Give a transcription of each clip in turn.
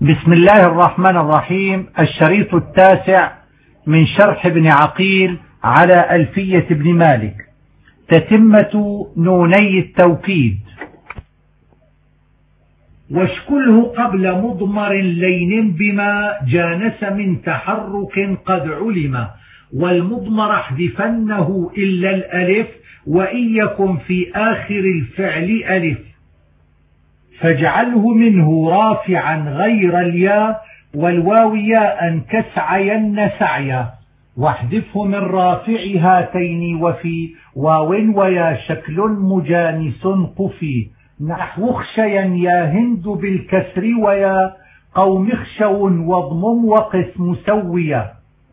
بسم الله الرحمن الرحيم. الشريط التاسع من شرح ابن عقيل على ألفية ابن مالك. تتمة نوني التوكيد. واشكله قبل مضمر لين بما جانس من تحرك قد علم، والمضمر احذفنه إلا الألف، وإن يكن في آخر الفعل ألف، فاجعله منه رافعا غير الياء، والواو ياء كسعين سعيا، واحذفه من رافع هاتين، وفي واو ويا شكل مجانس قفي، نحو اخشيا يا هند بالكسر، ويا قوم اخشوا واضمم وقس مسويا.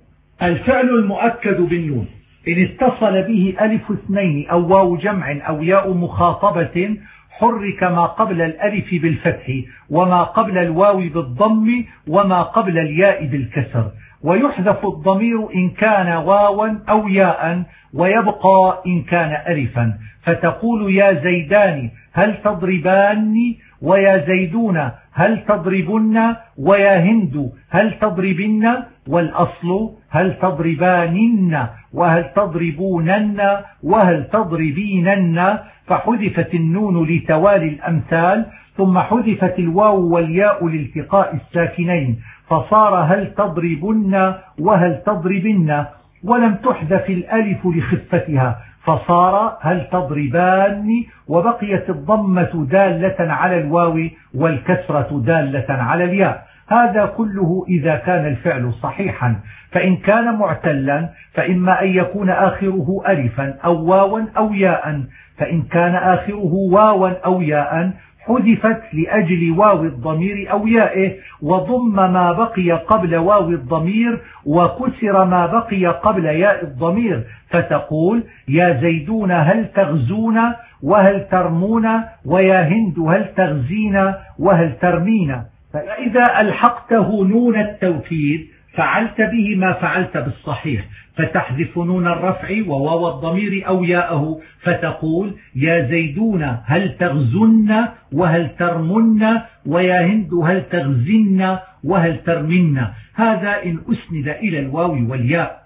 الفعل المؤكد بالنون إن اتصل به ألف اثنين أو واو جمع أو ياء مخاطبة حرك ما قبل الألف بالفتح، وما قبل الواو بالضم، وما قبل الياء بالكسر، ويحذف الضمير إن كان واوا أو ياء، ويبقى إن كان ألفا، فتقول يا زيدان هل تضربان، ويا زيدون هل تضربن، ويا هند هل تضربن، والأصل هل تضربانن، وهل تضربونن، وهل تضربينن، فحذفت النون لتوالي الأمثال، ثم حذفت الواو والياء لالتقاء الساكنين، فصار هل تضربن وهل تضربن، ولم تحذف الألف لخفتها، فصار هل تضربان، وبقيت الضمة دالة على الواو والكسرة دالة على الياء. هذا كله إذا كان الفعل صحيحا، فإن كان معتلا فإما أن يكون آخره ألفا أو واوا أو ياء، فإن كان آخره واوا أو ياء حذفت لأجل واو الضمير أو يائه، وضم ما بقي قبل واو الضمير، وكسر ما بقي قبل ياء الضمير، فتقول يا زيدون هل تغزون وهل ترمون، ويا هند هل تغزين وهل ترمين. فإذا ألحقته نون التوكيد فعلت به ما فعلت بالصحيح، فتحذف نون الرفع وواو الضمير أو ياءه، فتقول يا زيدون هل تغزن وهل ترمن، ويا هند هل تغزن وهل ترمن. هذا إن أسند إلى الواو والياء.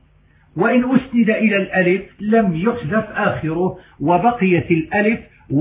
وإن أسند إلى الألف لم يحذف آخره، وبقيت الألف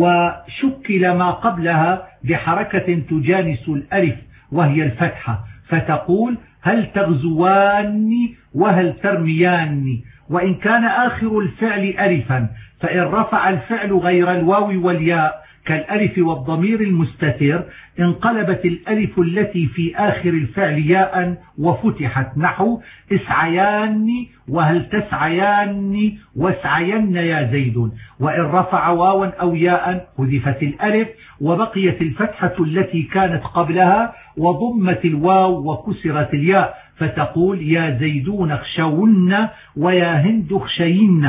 وشكل ما قبلها بحركة تجانس الألف وهي الفتحة، فتقول هل تغزوان وهل ترميان. وإن كان آخر الفعل ألفا، فإن رفع الفعل غير الواو والياء كالألف والضمير المستتر انقلبت الألف التي في آخر الفعل ياء وفتحت، نحو اسعيان وهل تسعيان واسعين يا زيد. وإن رفع واوا أو ياء حذفت الألف وبقيت الفتحة التي كانت قبلها، وضمت الواو وكسرت الياء، فتقول يا زيدون اخشون ويا هند اخشين.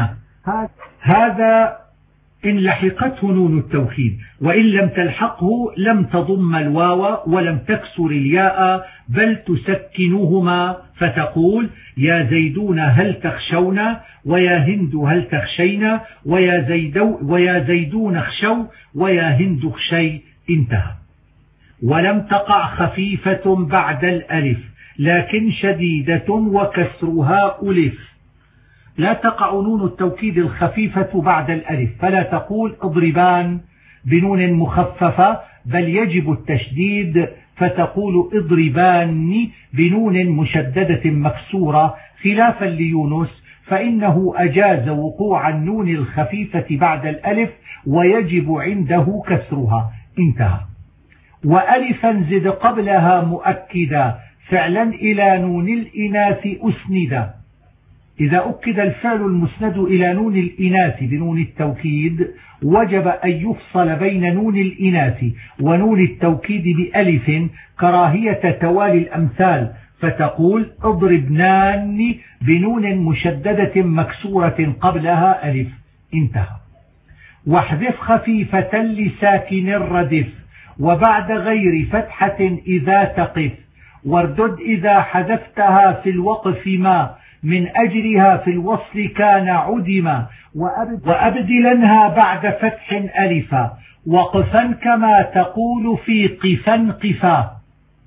هذا إن لحقته نون التوكيد، وإن لم تلحقه لم تضم الواو ولم تكسر الياء، بل تسكنهما، فتقول يا زيدون هل تخشون ويا هند هل تخشين، ويا زيدون اخشوا ويا هند اخشي. انتهى. ولم تقع خفيفة بعد الألف، لكن شديدة وكسرها ألف. لا تقع نون التوكيد الخفيفة بعد الألف، فلا تقول اضربان بنون مخففة، بل يجب التشديد، فتقول اضربان بنون مشددة مكسورة، خلافا ليونس فإنه أجاز وقوع النون الخفيفة بعد الألف ويجب عنده كسرها. انتهى. وألفا زد قبلها مؤكدا، فعلا إلى نون الإناث أسندا. إذا أكد الفعل المسند إلى نون الإناث بنون التوكيد وجب أن يفصل بين نون الإناث ونون التوكيد بألف، كراهية توالي الأمثال، فتقول اضربنان بنون مشددة مكسورة قبلها ألف. انتهى. واحذف خفيفة لساكن الردف، وبعد غير فتحة إذا تقف، واردد إذا حذفتها في الوقف ما من أجلها في الوصل كان عدما، وأبدلنها بعد فتح ألفا، وقفا كما تقول في قفا قفا.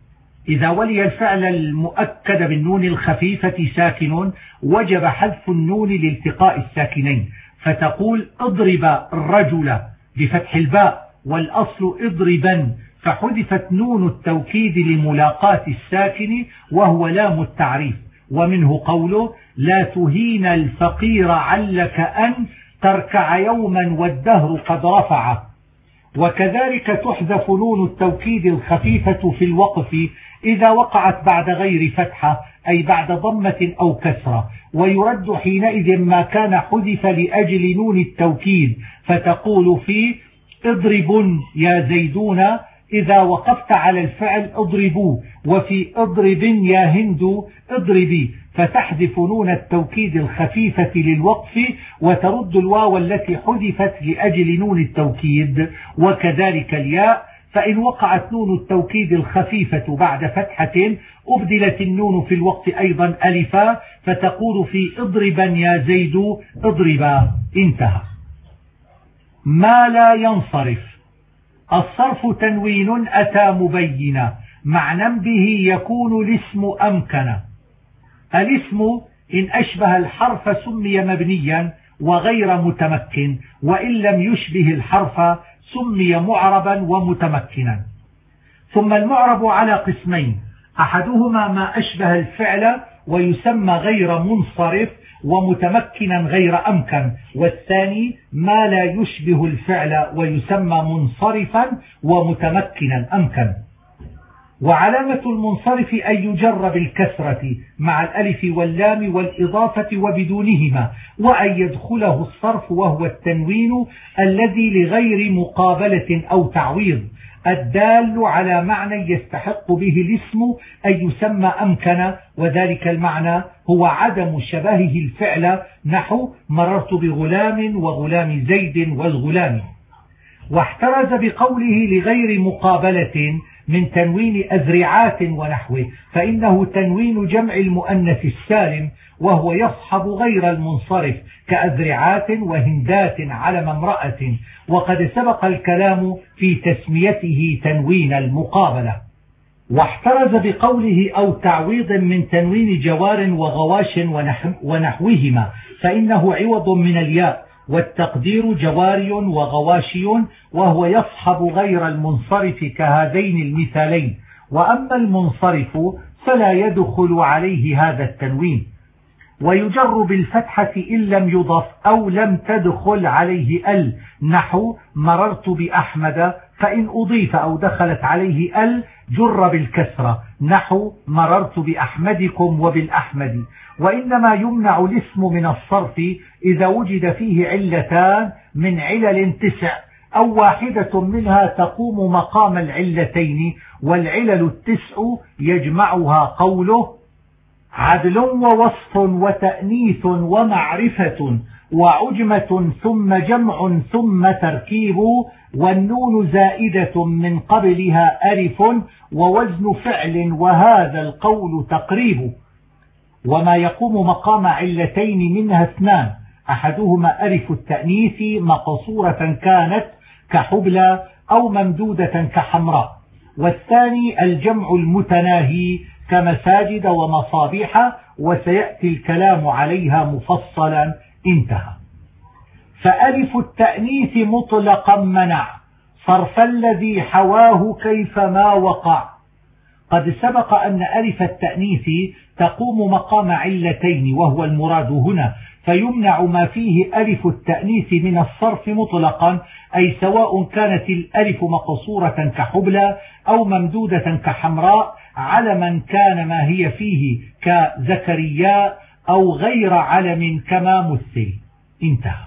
إذا ولي الفعل المؤكد بالنون الخفيفة ساكن وجب حذف النون لالتقاء الساكنين، فتقول اضرب الرجل بفتح الباء، والأصل اضربا، فحذفت نون التوكيد لملاقاة الساكن وهو لام التعريف. ومنه قوله لا تهين الفقير علك أن تركع يوما والدهر قد رفعه. وكذلك تحذف نون التوكيد الخفيفة في الوقف إذا وقعت بعد غير فتحة، أي بعد ضمة أو كسرة، ويرد حينئذ ما كان حذف لأجل نون التوكيد، فتقول في اضرب يا زيدون إذا وقفت على الفعل اضربوا، وفي اضرب يا هند اضربي، فتحذف نون التوكيد الخفيفة للوقف وترد الواو التي حذفت لأجل نون التوكيد. وكذلك الياء، فإن وقعت نون التوكيد الخفيفة بعد فتحة أبدلت النون في الوقف أيضا ألفا، فتقول في اضربا يا زيد اضربا. انتهى. ما لا ينصرف. الصرف تنوين أتى مبينا، معنى به يكون الاسم أمكن. الاسم إن أشبه الحرف سمي مبنيا وغير متمكن، وإن لم يشبه الحرف سمي معربا ومتمكنا. ثم المعرب على قسمين، أحدهما ما أشبه الفعل ويسمى غير منصرف ومتمكنا غير أمكن، والثاني ما لا يشبه الفعل ويسمى منصرفا ومتمكنا أمكن. وعلامة المنصرف أن يجر بالكسرة مع الألف واللام والإضافة وبدونهما، وأن يدخله الصرف وهو التنوين الذي لغير مقابلة أو تعويض، الدال على معنى يستحق به الاسم أن يسمى أمكن، وذلك المعنى هو عدم شبهه الفعل، نحو مررت بغلام وغلام زيد والغلام. واحترز بقوله لغير مقابلة من تنوين أذرعات ونحوه، فإنه تنوين جمع المؤنث السالم، وهو يصحب غير المنصرف كأذرعات وهندات علم امرأة، وقد سبق الكلام في تسميته تنوين المقابلة. واحترز بقوله أو تعويض من تنوين جوار وغواش ونحوهما، فإنه عوض من الياء، والتقدير جواري وغواشي، وهو يصحب غير المنصرف كهذين المثالين. وأما المنصرف فلا يدخل عليه هذا التنوين، ويجر بالفتحة إن لم يضف أو لم تدخل عليه ال، نحو مررت بأحمد، فإن أضيف أو دخلت عليه ال جر بالكسرة، نحو مررت بأحمدكم وبالأحمد. وإنما يمنع الاسم من الصرف إذا وجد فيه علتان من علل 9، أو واحدة منها تقوم مقام العلتين، والعلل 9 يجمعها قوله عدل ووصف وتأنيث ومعرفة وعجمة ثم جمع ثم تركيب، والنون زائدة من قبلها ألف ووزن فعل، وهذا القول تقريب. وما يقوم مقام علتين منها 2، أحدهما ألف التأنيث مقصورة كانت كحبلى أو ممدودة كحمراء، والثاني الجمع المتناهي كمساجد ومصابيح، وسيأتي الكلام عليها مفصلا. انتهى. فألف التأنيث مطلقا منع صرف الذي حواه كيفما وقع. قد سبق أن ألف التأنيث تقوم مقام علتين، وهو المراد هنا، فيمنع ما فيه ألف التأنيث من الصرف مطلقا، أي سواء كانت الألف مقصورة كحبلى أو ممدودة كحمراء، علما كان ما هي فيه كزكريا أو غير علم كما مثل. انتهى.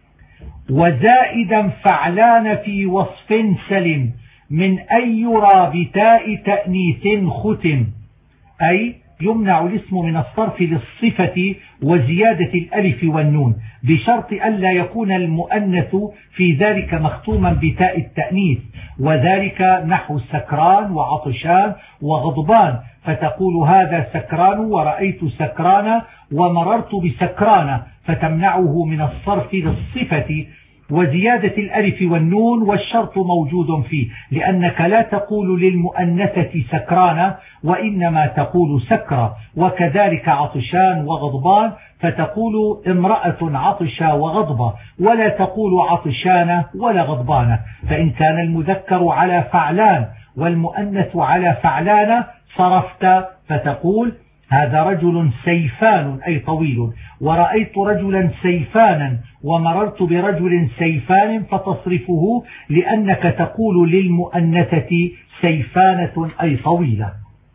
وزائدا فعلان في وصف سلم من أن يرى بتاء تأنيث ختم، أي يمنع الاسم من الصرف للصفة وزيادة الألف والنون، بشرط ألا يكون المؤنث في ذلك مختوما بتاء التأنيث، وذلك نحو سكران وعطشان وغضبان، فتقول هذا سكران ورأيت سكران ومررت بسكران، فتمنعه من الصرف للصفة وزيادة الألف والنون والشرط موجود فيه، لأنك لا تقول للمؤنثة سكرانة وإنما تقول سكرة، وكذلك عطشان وغضبان، فتقول امرأة عطشة وغضبة، ولا تقول عطشانة ولا غضبانة. فإن كان المذكر على فعلان والمؤنث على فعلانة صرفت فتقول هذا رجل سيفان أي طويل، ورأيت رجلا سيفانا، ومررت برجل سيفان، فتصرفه لأنك تقول للمؤنثة سيفانة أي طويلة.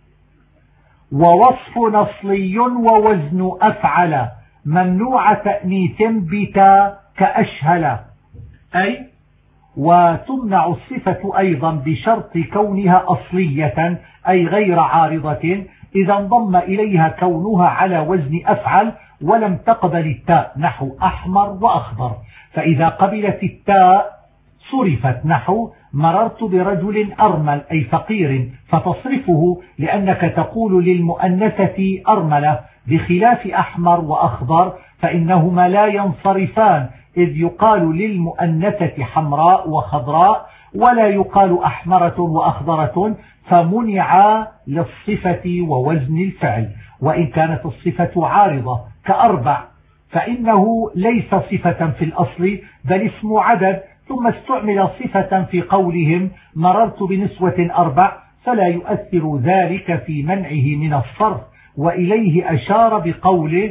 ووصف نصلي ووزن أفعل ممنوع تأنيث بتا كأشهل، أي وتمنع الصفة أيضا بشرط كونها أصلية أي غير عارضة، إذا انضم إليها كونها على وزن أفعل ولم تقبل التاء، نحو أحمر وأخضر. فإذا قبلت التاء صرفت، نحو مررت برجل أرمل أي فقير، فتصرفه لأنك تقول للمؤنثة أرملة، بخلاف أحمر وأخضر فإنهما لا ينصرفان، إذ يقال للمؤنثة حمراء وخضراء ولا يقال أحمرة وأخضرة، فمنع للصفة ووزن الفعل. وإن كانت الصفة عارضة كأربع فإنه ليس صفة في الأصل بل اسم عدد، ثم استعمل صفة في قولهم مررت بنسوة أربع، فلا يؤثر ذلك في منعه من الصرف. وإليه أشار بقوله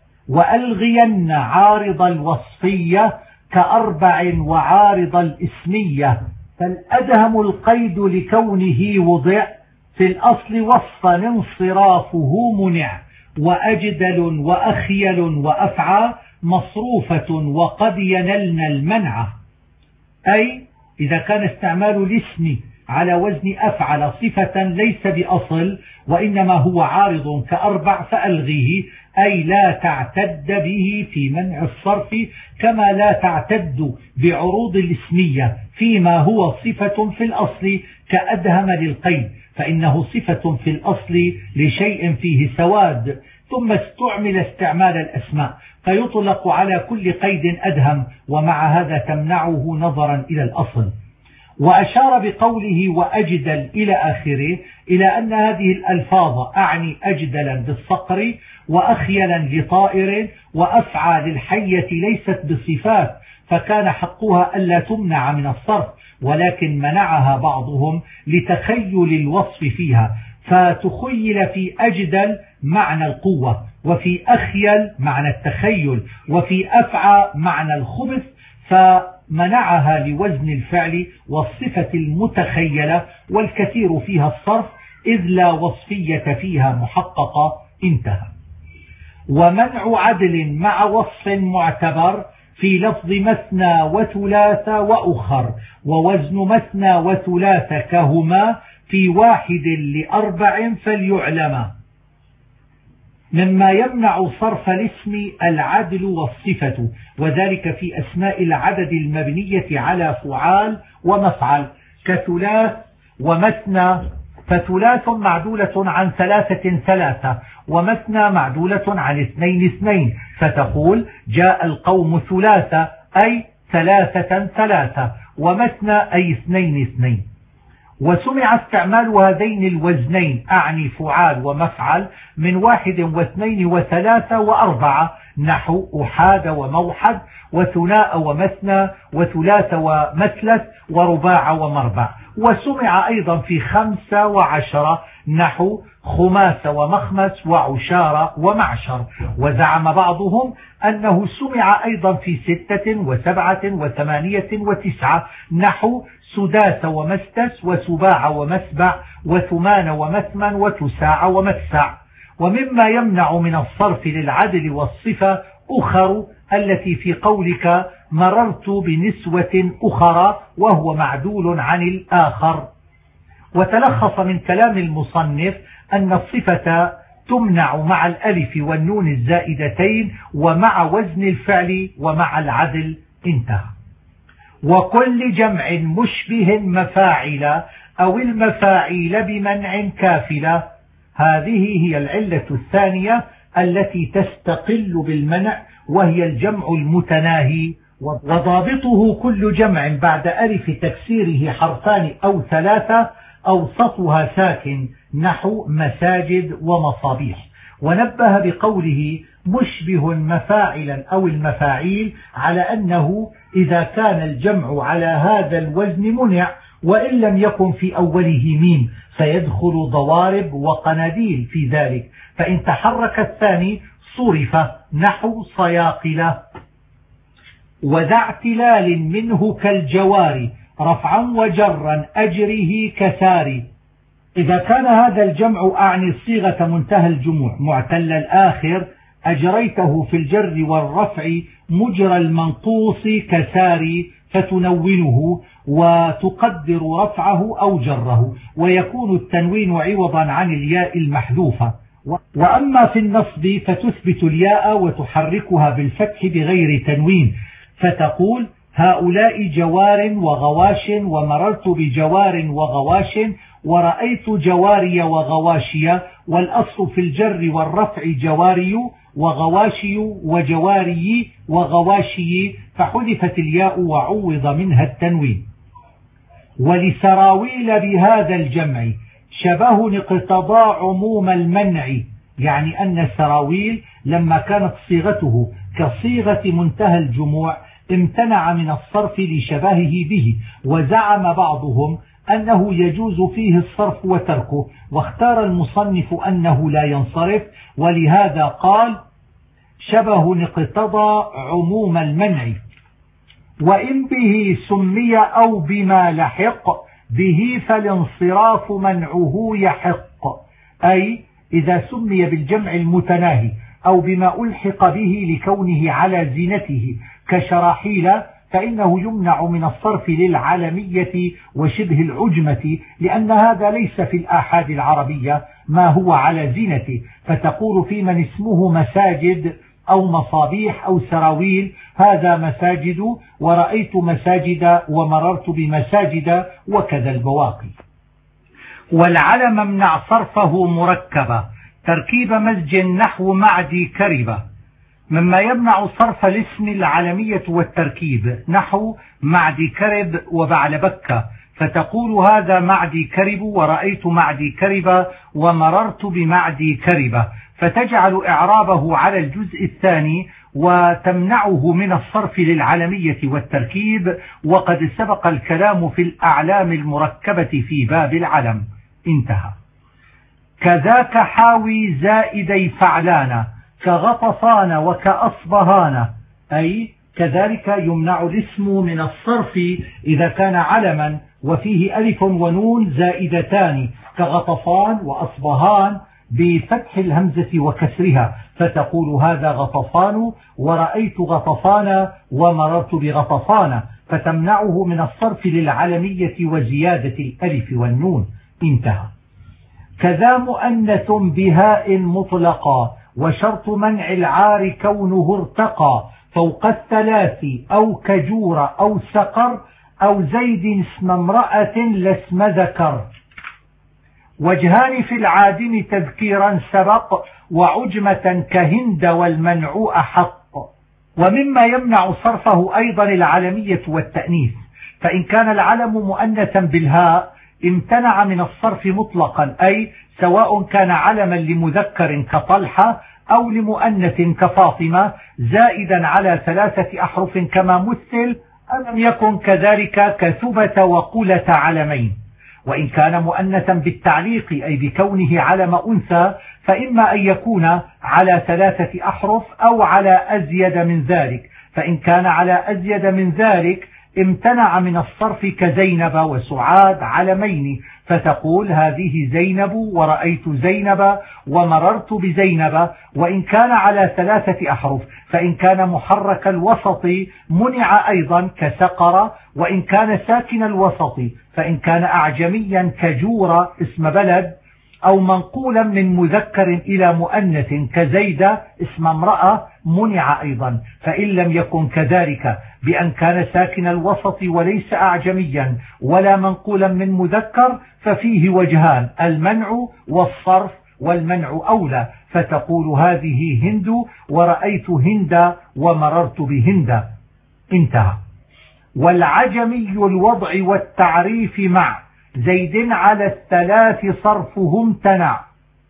وألغين عارض الوصفية كأربع وعارض الإسمية، فالأدهم القيد لكونه وضع في الأصل وصفا انصرافه منع. وأجدل وأخيل وأفعى مصروفة وقد ينلن المنع، أي إذا كان استعمال الاسم على وزن أفعل صفة ليس بأصل وإنما هو عارض كأربع فألغيه، أي لا تعتد به في منع الصرف، كما لا تعتد بعروض الاسمية فيما هو صفة في الأصل كأدهم للقيد، فإنه صفة في الأصل لشيء فيه سواد، ثم استعمل استعمال الأسماء فيطلق على كل قيد أدهم، ومع هذا تمنعه نظرا إلى الأصل. وأشار بقوله وأجدل إلى آخره إلى أن هذه الألفاظ أعني أجدلا بالصقر وأخيلا لطائر وأفعى للحية ليست بصفات، فكان حقها ألا تمنع من الصرف، ولكن منعها بعضهم لتخيل الوصف فيها، فتخيل في أجدل معنى القوة، وفي أخيل معنى التخيل، وفي أفعى معنى الخبث، فمنعها لوزن الفعل والصفة المتخيلة، والكثير فيها الصرف إذ لا وصفية فيها محققة. انتهى. ومنع عدل مع وصف معتبر في لفظ مثنى وثلاث وأخر، ووزن مثنى وثلاث كهما في واحد لأربع فليعلما. مما يمنع صرف الاسم العدل والصفة، وذلك في أسماء العدد المبنية على فعال ومفعل كثلاث ومثنى، فثلاث معدولة عن ثلاثة ثلاثة، ومثنى معدولة عن اثنين اثنين، فتقول جاء القوم ثلاثة أي ثلاثة ثلاثة، ومثنى أي اثنين اثنين. وسمع استعمال هذين الوزنين أعني فعال ومفعل من واحد واثنين وثلاثة وأربعة، نحو أحاد وموحد، وثناء ومثنى، وثلاث ومثلث، ورباع ومربع. وسمع أيضا في 15 نحو خماس ومخمس وعشار ومعشر. وزعم بعضهم أنه سمع أيضا في 6 و7 و8 و9 نحو سداس ومستس وسباع ومسبع وثمان ومثمن وتساع ومتسع. ومما يمنع من الصرف للعدل والصفة أخر التي في قولك مررت بنسوة أخرى، وهو معدول عن الآخر. وتلخص من كلام المصنف أن الصفة تمنع مع الألف والنون الزائدتين ومع وزن الفعل ومع العدل. انتهى. وكل جمع مشبه مفاعل أو المفاعيل بمنع كافلة، هذه هي العلة الثانية التي تستقل بالمنع، وهي الجمع المتناهي وضابطه كل جمع بعد ألف تكسيره حرفان أو ثلاثة أوسطها ساكن نحو مساجد ومصابيح. ونبه بقوله مشبه مفاعلا أو المفاعيل على أنه إذا كان الجمع على هذا الوزن منع، وإن لم يكن في أوله ميم فيدخل ضوارب وقناديل في ذلك، فإن تحرك الثاني صرف نحو صياقلة. وذا اعتلال منه كالجوار رفعا وجرا أجره كساري. إذا كان هذا الجمع أعني صيغة منتهى الجموع معتل الآخر أجريته في الجر والرفع مجرى المنقوص كساري فتنونه وتقدر رفعه أو جره، ويكون التنوين عوضا عن الياء المحذوفة. وأما في النصب فتثبت الياء وتحركها بالفتح بغير تنوين، فتقول هؤلاء جوار وغواش ومررت بجوار وغواش ورأيت جواري وغواشي. والأصل في الجر والرفع جواري وغواشي وجواري وغواشي، فحذفت الياء وعوض منها التنوين. ولسراويل بهذا الجمع شبه اقتضى عموم المنع، يعني أن سراويل لما كانت صيغته كصيغة منتهى الجموع امتنع من الصرف لشبهه به. وزعم بعضهم أنه يجوز فيه الصرف وتركه، واختار المصنف أنه لا ينصرف، ولهذا قال شبه اقتضى عموم المنع. وإن به سمي أو بما لحق به فالانصراف منعه يحق، أي إذا سمي بالجمع المتناهي أو بما ألحق به لكونه على زينته كشراحيل فإنه يمنع من الصرف للعالمية وشبه العجمة، لأن هذا ليس في الآحاد العربية ما هو على زينته، فتقول في من اسمه مساجد أو مصابيح أو سراويل هذا مساجد ورأيت مساجد ومررت بمساجد، وكذا البواقي. والعلم امنع صرفه مركبا تركيب مزج نحو معدي كربة، مما يمنع صرف الاسم العلمية والتركيب نحو معدي كرب وبعلبكة، فتقول هذا معدي كرب ورأيت معدي كربة ومررت بمعدي كربة، فتجعل إعرابه على الجزء الثاني وتمنعه من الصرف للعلمية والتركيب. وقد سبق الكلام في الأعلام المركبة في باب العلم. انتهى. كذاك حاوي زائدي فعلان كغطفان وكأصبهان، أي كذلك يمنع الاسم من الصرف إذا كان علما وفيه ألف ونون زائدتان كغطفان وأصبهان بفتح الهمزة وكسرها، فتقول هذا غطفان ورأيت غطفان ومررت بغطفان، فتمنعه من الصرف للعلمية وزيادة الألف والنون. انتهى. كذا مؤنث بهاء مطلقا وشرط منع العار كونه ارتقى فوق الثلاث أو كجور أو سقر أو زيد اسم امرأة لاسم ذكر. وجهان في العادم تذكيرا سبق وعجمة كهند والمنع أحق. ومما يمنع صرفه أيضا العلمية والتأنيث، فإن كان العلم مؤنثا بالهاء امتنع من الصرف مطلقا، أي سواء كان علما لمذكر كطلحة أو لمؤنث كفاطمة زائدا على 3 أحرف كما مثل، ألم يكن كذلك كثبت وقلة علمين. وإن كان مؤنثا بالتعليق أي بكونه علم أنثى فإما أن يكون على 3 أحرف أو على أزيد من ذلك، فإن كان على أزيد من ذلك امتنع من الصرف كزينب وسعاد علمين، فتقول هذه زينب ورأيت زينب ومررت بزينب. وإن كان على 3 أحرف فإن كان محرك الوسط منع أيضا كسقر، وإن كان ساكن الوسط فإن كان أعجميا كجور اسم بلد، أو منقولا من مذكر إلى مؤنث كزيد اسم امرأة منع أيضا. فإن لم يكن كذلك بأن كان ساكن الوسط وليس أعجميا ولا منقولا من مذكر ففيه وجهان، المنع والصرف، والمنع أولى، فتقول هذه هند ورأيت هند ومررت بهند. انتهى. والعجمي الوضع والتعريف مع زيد على الثلاث صرفه امتنع.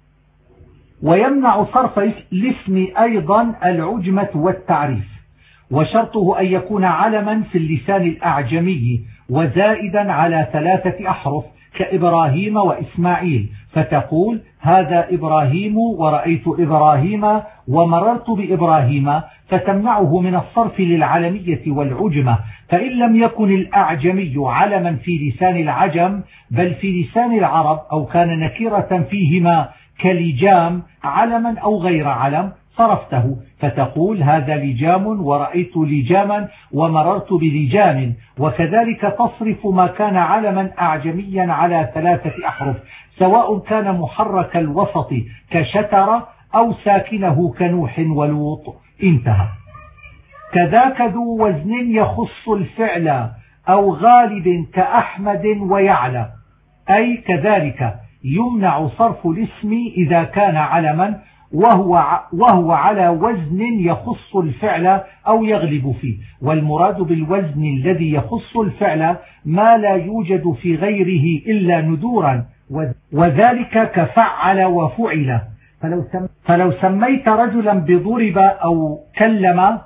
ويمنع صرف الاسم أيضا العجمة والتعريف، وشرطه أن يكون علما في اللسان الأعجمي وزائدا على 3 أحرف كإبراهيم وإسماعيل، فتقول هذا إبراهيم ورأيت إبراهيم ومررت بإبراهيم، فتمنعه من الصرف للعلمية والعجمة. فإن لم يكن الأعجمي علما في لسان العجم بل في لسان العرب، أو كان نكرة فيهما كلجام علما أو غير علم، صرفته، فتقول هذا لجام ورأيت لجاما ومررت بلجام. وكذلك تصرف ما كان علما أعجميا على 3 أحرف، سواء كان محرك الوسط كشتر أو ساكنه كنوح ولوط. انتهى. كذاك ذو وزن يخص الفعل أو غالب كأحمد ويعلى، أي كذلك يمنع صرف الاسم إذا كان علما وهو على وزن يخص الفعل أو يغلب فيه. والمراد بالوزن الذي يخص الفعل ما لا يوجد في غيره إلا ندورا، وذلك كفعل وفعل. فلو سميت رجلا بضرب أو كلم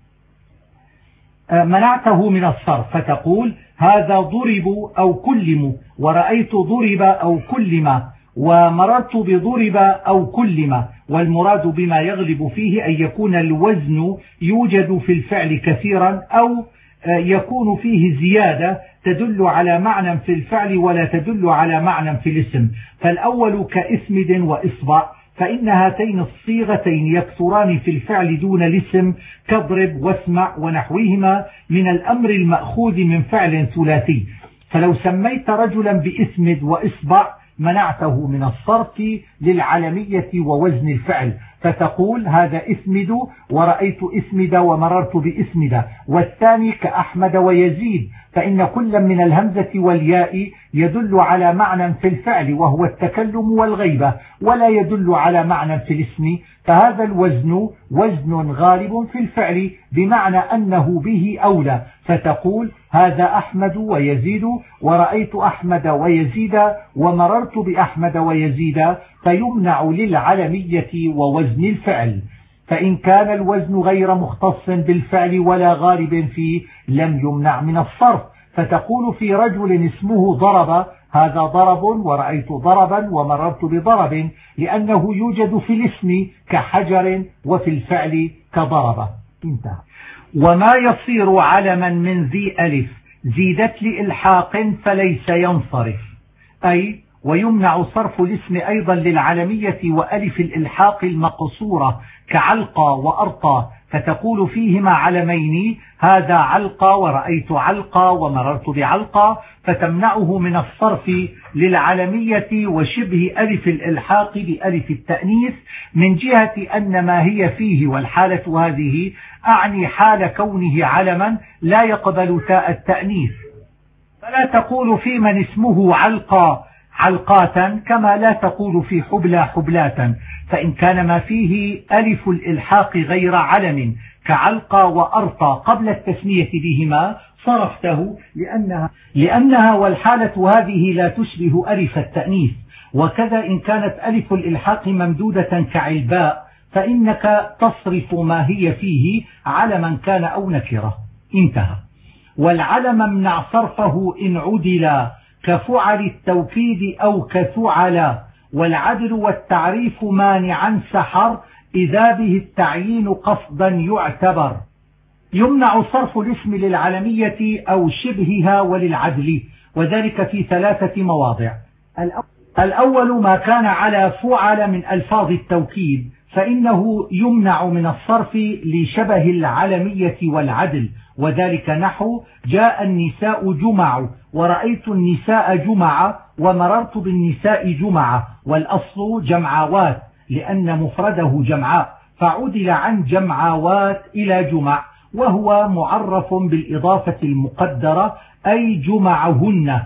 منعته من الصرف، فتقول هذا ضرب أو كلم، ورأيت ضرب أو كلم، ومررت بضرب أو كلم. والمراد بما يغلب فيه أن يكون الوزن يوجد في الفعل كثيرا، أو يكون فيه زيادة تدل على معنى في الفعل ولا تدل على معنى في الاسم. فالأول كإسمد وإصبع، فإن هاتين الصيغتين يكثران في الفعل دون الاسم، كاضرب واسمع ونحوهما من الأمر المأخوذ من فعل ثلاثي. فلو سميت رجلا بإسمد وإصبع منعته من الصرف للعلمية ووزن الفعل، فتقول هذا إسمد ورأيت إسمد ومررت بإسمد. والثاني كأحمد ويزيد، فإن كل من الهمزة والياء يدل على معنى في الفعل وهو التكلم والغيبة، ولا يدل على معنى في الاسم. فهذا الوزن وزن غالب في الفعل بمعنى أنه به أولى، فتقول هذا أحمد ويزيد ورأيت أحمد ويزيد ومررت بأحمد ويزيد، فيمنع للعلمية ووزن الفعل. فإن كان الوزن غير مختص بالفعل ولا غالب فيه لم يمنع من الصرف، فتقول في رجل اسمه ضرب هذا ضرب ورأيت ضربا ومررت بضرب، لأنه يوجد في الاسم كحجر وفي الفعل كضرب. انتهى. وما يصير علما من ذي ألف زيدت لإلحاق فليس ينصرف، أي ويمنع صرف الاسم أيضا للعلمية وألف الإلحاق المقصورة كعلقى وأرقى، فتقول فيهما علمين هذا علقى ورأيت علقى ومررت بعلقى، فتمنعه من الصرف للعلمية وشبه ألف الإلحاق بألف التأنيث من جهة أن ما هي فيه والحالة هذه أعني حال كونه علما لا يقبل تاء التأنيث. فلا تقول في من اسمه علقى علقاتا كما لا تقول في حبلى حبلاتا، فإن كان ما فيه ألف الإلحاق غير علم كعلقى وأرقى قبل التسمية بهما صرفته لأنها والحالة هذه لا تشبه ألف التأنيث. وكذا إن كانت ألف الإلحاق ممدودة كعلباء فإنك تصرف ما هي فيه علما كان أو نكرة. انتهى. والعلم امنع صرفه إن عدلا كفعل التوكيد أو كثعلا، والعدل والتعريف مانعا سحر إذا به التعيين قصدا يعتبر. يمنع صرف الاسم للعلمية أو شبهها وللعدل، وذلك في 3 مواضع. الأول ما كان على فعل من ألفاظ التوكيد، فإنه يمنع من الصرف لشبه العلمية والعدل، وذلك نحو جاء النساء جمع ورأيت النساء جمع ومررت بالنساء جمعة، والأصل جمعوات لأن مفرده جمعاء، فعدل عن جمعوات إلى جمع، وهو معرف بالإضافة المقدرة أي جمعهن،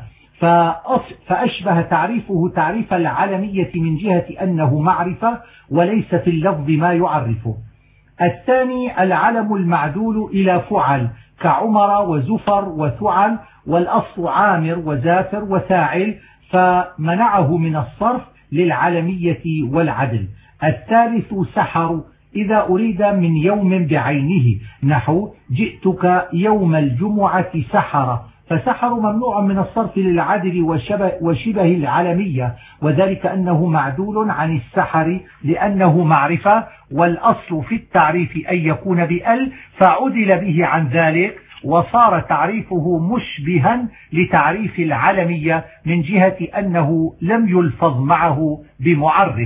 فأشبه تعريفه تعريف العلمية من جهة أنه معرفة وليس في اللفظ ما يعرفه. الثاني العلم المعدول إلى فعل، كعمر وزفر وثعل، والأصل عامر وزافر وثاعل، فمنعه من الصرف للعلمية والعدل. الثالث سحر إذا أريد من يوم بعينه، نحو جئتك يوم الجمعة سحر، فسحر ممنوع من الصرف للعدل وشبه العلمية، وذلك أنه معدول عن السحر لأنه معرفة، والأصل في التعريف أن يكون بأل، فعدل به عن ذلك وصار تعريفه مشبها لتعريف العلمية من جهة أنه لم يلفظ معه بمعرف.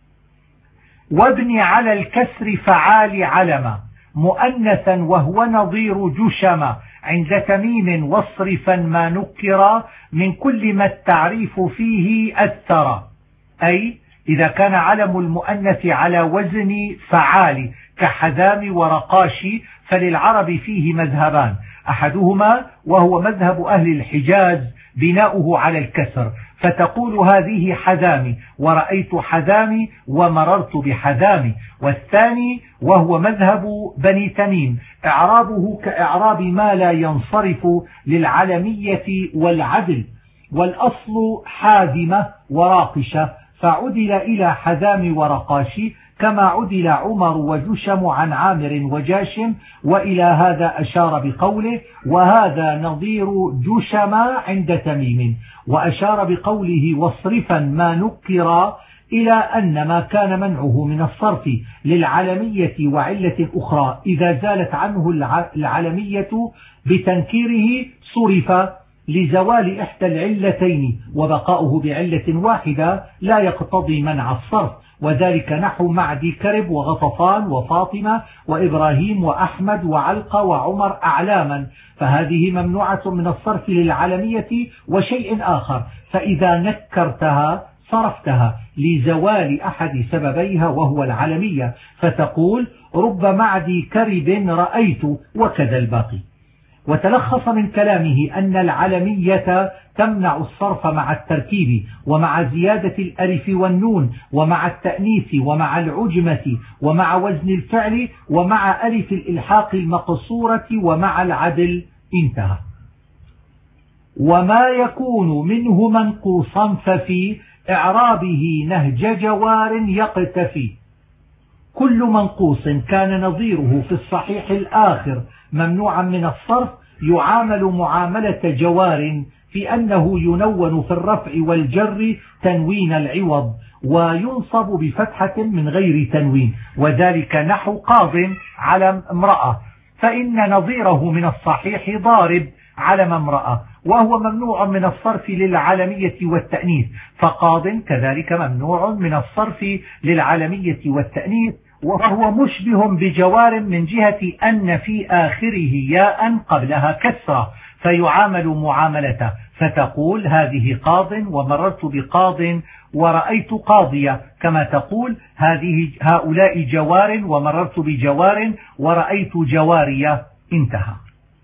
وابن على الكسر فعال علم مؤنثا وهو نظير جشم عند تميم واصرفا ما نكر من كل ما التعريف فيه أثر. أي إذا كان علم المؤنث على وزن فعال كحذام ورقاشي فللعرب فيه مذهبان، أحدهما وهو مذهب أهل الحجاز بناؤه على الكسر، فتقول هذه حذامي ورأيت حذامي ومررت بحذامي. والثاني وهو مذهب بني تميم إعرابه كإعراب ما لا ينصرف للعلمية والعدل، والأصل حاذمة وراقشة، فعدل إلى حذام ورقاشي كما عدل عمر وجشم عن عامر وجاشم، وإلى هذا أشار بقوله وهذا نظير جشم عند تميم، وأشار بقوله واصرفا ما نكر إلى أن ما كان منعه من الصرف للعلمية وعلة أخرى إذا زالت عنه العلمية بتنكيره صرف لزوال إحدى العلتين، وبقاؤه بعلة واحدة لا يقتضي منع الصرف، وذلك نحو معدي كرب وغطفان وفاطمة وإبراهيم وأحمد وعلقة وعمر أعلاما، فهذه ممنوعة من الصرف للعلمية وشيء آخر، فإذا نكرتها صرفتها لزوال أحد سببيها وهو العلمية، فتقول رب معدي كرب رأيت، وكذا الباقي. وتلخص من كلامه أن العلمية تمنع الصرف مع التركيب ومع زيادة الألف والنون ومع التأنيث ومع العجمة ومع وزن الفعل ومع ألف الإلحاق المقصورة ومع العدل. انتهى. وما يكون منه منقوصا ففي إعرابه نهج جوار يقتفي. كل منقوص كان نظيره في الصحيح الآخر ممنوعا من الصرف يعامل معاملة جوار في أنه ينون في الرفع والجر تنوين العوض وينصب بفتحة من غير تنوين، وذلك نحو قاض علم امرأة، فإن نظيره من الصحيح ضارب علم امرأة، وهو ممنوع من الصرف للعلمية والتأنيث، فقاض كذلك ممنوع من الصرف للعلمية والتأنيث، وهو مشبه بجوار من جهة أن في آخره ياء قبلها كسرة فيعامل معاملته، فتقول هذه قاض ومررت بقاض ورأيت قاضية، كما تقول هؤلاء جوار ومررت بجوار ورأيت جوارية. انتهى.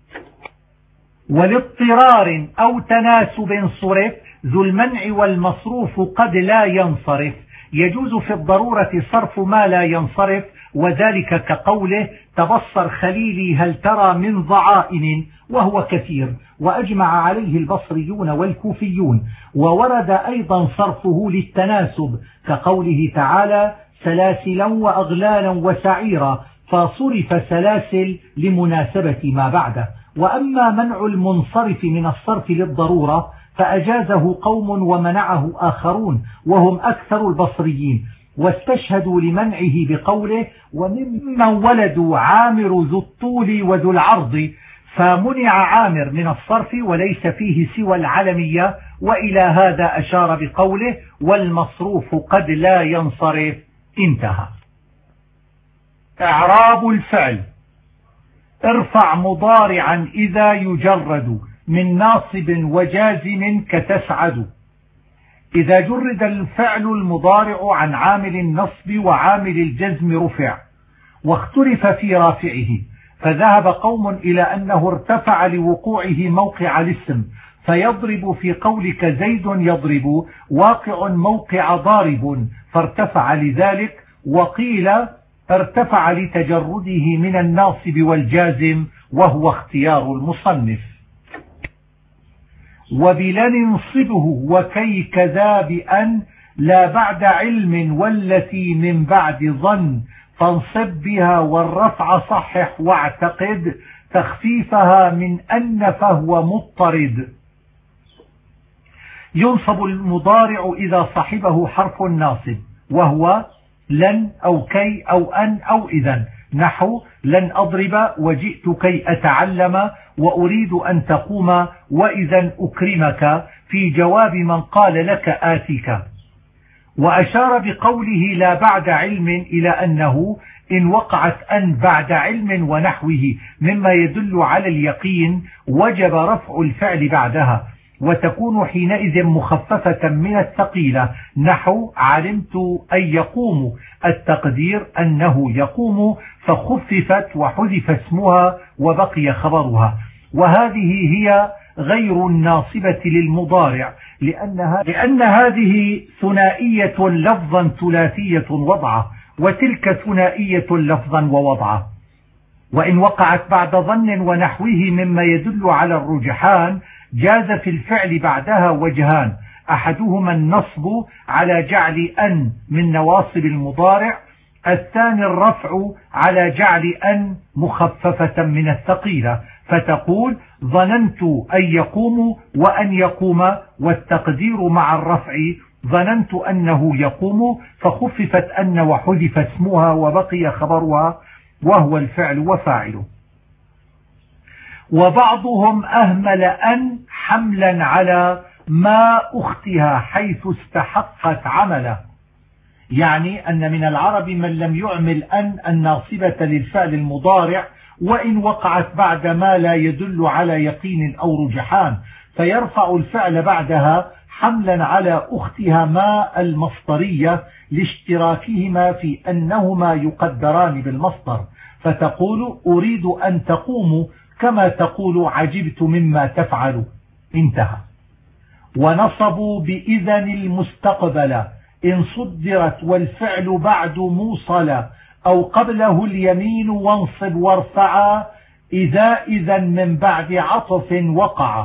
ولاضطرار أو تناسب صرف ذو المنع والمصروف قد لا ينصرف. يجوز في الضرورة صرف ما لا ينصرف، وذلك كقوله تبصر خليلي هل ترى من ضعائن، وهو كثير وأجمع عليه البصريون والكوفيون. وورد أيضا صرفه للتناسب كقوله تعالى سلاسلا وأغلالا وسعيرا، فصرف سلاسل لمناسبة ما بعده. وأما منع المنصرف من الصرف للضرورة فأجازه قوم ومنعه آخرون وهم أكثر البصريين، واستشهدوا لمنعه بقوله وممن ولدوا عامر ذو الطول وذو العرض، فمنع عامر من الصرف وليس فيه سوى العلمية، وإلى هذا أشار بقوله والمصروف قد لا ينصرف. انتهى. إعراب الفعل. ارفع مضارعا إذا يجرد من ناصب وجازم كتسعد. إذا جرد الفعل المضارع عن عامل النصب وعامل الجزم رفع، واختلف في رافعه، فذهب قوم إلى أنه ارتفع لوقوعه موقع الاسم، فيضرب في قولك زيد يضرب واقع موقع ضارب فارتفع لذلك. وقيل ارتفع لتجرده من الناصب والجازم وهو اختيار المصنف. وبلننصبه وكي كذا بأن لا بعد علم والتي من بعد ظن فانصب بها والرفع صحح واعتقد تخفيفها من أن فهو مضطرد. ينصب المضارع إذا صحبه حرف ناصب وهو لن أو كي أو أن أو إذن، نحو لن أضرب وجئت كي أتعلم وأريد أن تقوم وإذا أكرمك في جواب من قال لك آتيك. وأشار بقوله لا بعد علم إلى أنه إن وقعت أن بعد علم ونحوه مما يدل على اليقين وجب رفع الفعل بعدها، وتكون حينئذ مخففة من الثقيلة، نحو علمت أن يقوم، التقدير أنه يقوم فخففت وحذف اسمها وبقي خبرها. وهذه هي غير الناصبة للمضارع لأن هذه ثنائية لفظا ثلاثية وضعة، وتلك ثنائية لفظا ووضعة. وإن وقعت بعد ظن ونحوه مما يدل على الرجحان جاز في الفعل بعدها وجهان، أحدهما النصب على جعل أن من نواصب المضارع، الثاني الرفع على جعل أن مخففة من الثقيلة، فتقول ظننت أن يقوم وأن يقوم، والتقدير مع الرفع ظننت أنه يقوم فخففت أن وحذف اسمها وبقي خبرها وهو الفعل وفاعله. وبعضهم أهمل أن حملا على ما أختها حيث استحقت عمله، يعني أن من العرب من لم يعمل أن الناصبة للفعل المضارع وإن وقعت بعد ما لا يدل على يقين أو رجحان، فيرفع الفعل بعدها حملا على أختها ما المصدرية لاشتراكهما في أنهما يقدران بالمصدر، فتقول أريد أن تقوموا كما تقول عجبت مما تفعل، انتهى. ونصبوا بإذن المستقبل إن صدرت والفعل بعد موصل أو قبله اليمين وانصب وارفعا إذا من بعد عطف وقع.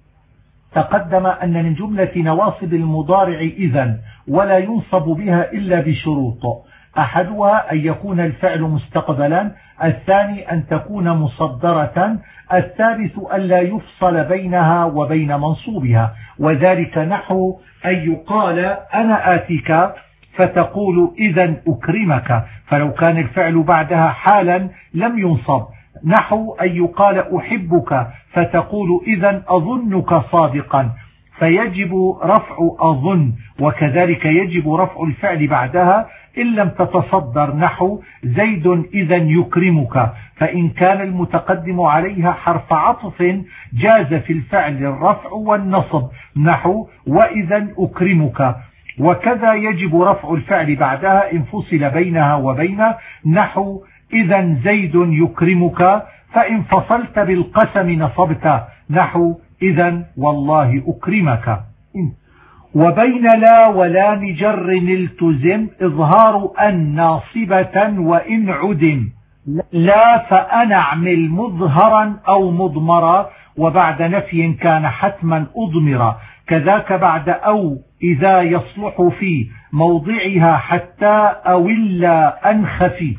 تقدم أن من جملة نواصب المضارع إذن ولا ينصب بها إلا بشروط، أحدها أن يكون الفعل مستقبلا، الثاني أن تكون مصدرة، الثالث أن لا يفصل بينها وبين منصوبها، وذلك نحو أن يقال أنا آتيك فتقول إذن أكرمك، فلو كان الفعل بعدها حالا لم ينصب، نحو أن يقال أحبك فتقول إذن أظنك صادقا، فيجب رفع أظن، وكذلك يجب رفع الفعل بعدها إن لم تتصدر، نحو زيد إذن يكرمك، فإن كان المتقدم عليها حرف عطف جاز في الفعل الرفع والنصب، نحو وإذن أكرمك. وكذا يجب رفع الفعل بعدها إن فصل بينها وبينه، نحو إذن زيد يكرمك، فإن فصلت بالقسم نصبت، نحو إذن والله أكرمك. وبين لا ولا مجر التزم إظهار أن ناصبة وإن عدم، لا فأنا اعمل مظهرا أو مضمرا، وبعد نفي كان حتما أضمرا، كذاك بعد أو إذا يصلح في موضعها حتى أو إلا أنخفي.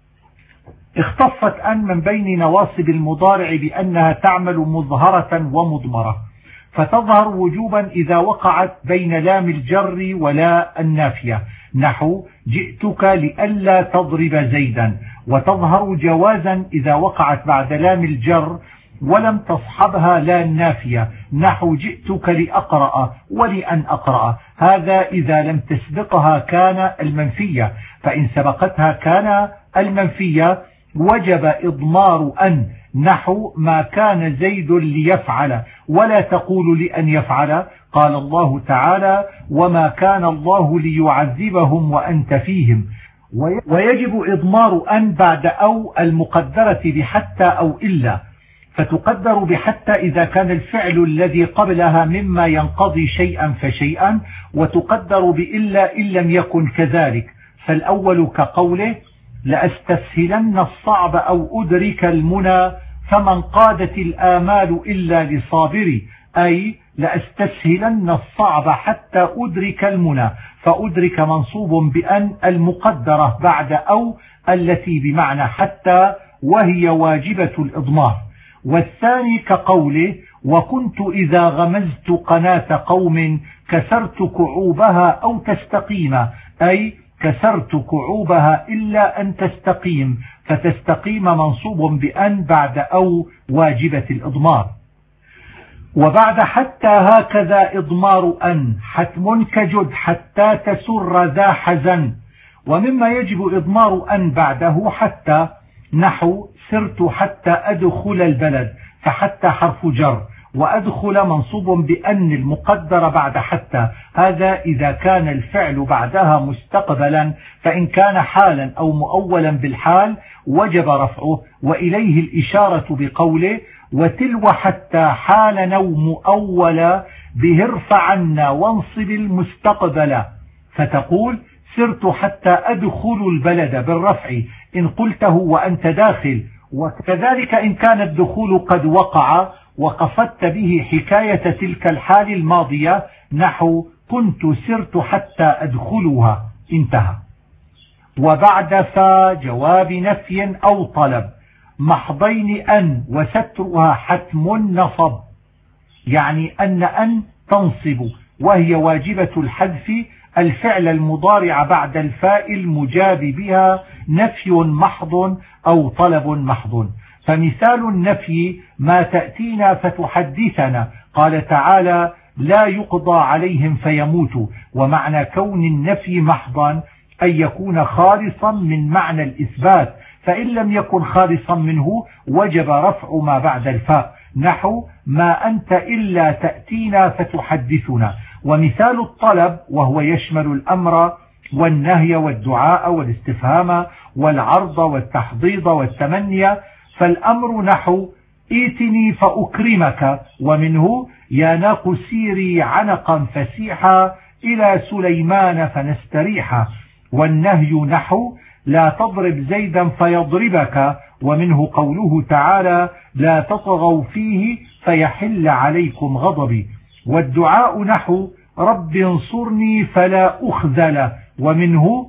اختصت أن من بين نواصب المضارع بأنها تعمل مظهرة ومضمرة، فتظهر وجوبا إذا وقعت بين لام الجر ولا النافية، نحو جئتك لئلا تضرب زيدا، وتظهر جوازا إذا وقعت بعد لام الجر ولم تصحبها لا النافية، نحو جئتك لأقرأ ولأن أقرأ، هذا إذا لم تسبقها كان المنفية، فإن سبقتها كان المنفية وجب إضمار أن، نحو ما كان زيد ليفعل، ولا تقول لأن يفعل، قال الله تعالى وما كان الله ليعذبهم وأنت فيهم. ويجب إضمار أن بعد أو المقدرة بحتى أو إلا، فتقدر بحتى إذا كان الفعل الذي قبلها مما ينقضي شيئا فشيئا، وتقدر بإلا إن لم يكن كذلك، فالأول كقوله لأستسهلن الصعب أو أدرك المنى فمن قادت الآمال إلا لصابري، أي لأستسهلن الصعب حتى أدرك المنى، فأدرك منصوب بأن المقدرة بعد أو التي بمعنى حتى وهي واجبة الإضمار. والثاني كقوله وكنت إذا غمزت قناة قوم كسرت كعوبها أو تستقيم، أي كسرت كعوبها إلا أن تستقيم، فتستقيم منصوب بأن بعد أو واجبة الإضمار. وبعد حتى هكذا إضمار أن حتم كجد حتى تسر ذا حزن. ومما يجب إضمار أن بعده حتى نحو سرت حتى أدخل البلد، فحتى حرف جر، وأدخل منصوب بأن المقدر بعد حتى، هذا إذا كان الفعل بعدها مستقبلا، فإن كان حالا أو مؤولا بالحال وجب رفعه. وإليه الإشارة بقوله وتلو حتى حالا أو مؤولا به ارفعنا وانصب المستقبل، فتقول سرت حتى أدخل البلد بالرفع إن قلته وأنت داخل. وكذلك إن كان الدخول قد وقع وقصدت به حكاية تلك الحال الماضية نحو كنت سرت حتى أدخلها، انتهى. وبعد جواب نفي أو طلب محضين أن وسترها حتم نصب، يعني أن تنصب وهي واجبة الحذف الفعل المضارع بعد الفاء المجاب بها نفي محض أو طلب محض. فمثال النفي ما تأتينا فتحدثنا، قال تعالى لا يقضى عليهم فيموتوا. ومعنى كون النفي محضا أن يكون خالصا من معنى الإثبات، فإن لم يكن خالصا منه وجب رفع ما بعد الفاء نحو ما أنت إلا تأتينا فتحدثنا. ومثال الطلب وهو يشمل الأمر والنهي والدعاء والاستفهام والعرض والتحضيض والتمني، فالأمر نحو ائتني فأكرمك، ومنه يا ناق سيري عنقا فسيحا إلى سليمان فنستريحا. والنهي نحو لا تضرب زيدا فيضربك، ومنه قوله تعالى لا تطغوا فيه فيحل عليكم غضبي. والدعاء نحو رب انصرني فلا أخذل، ومنه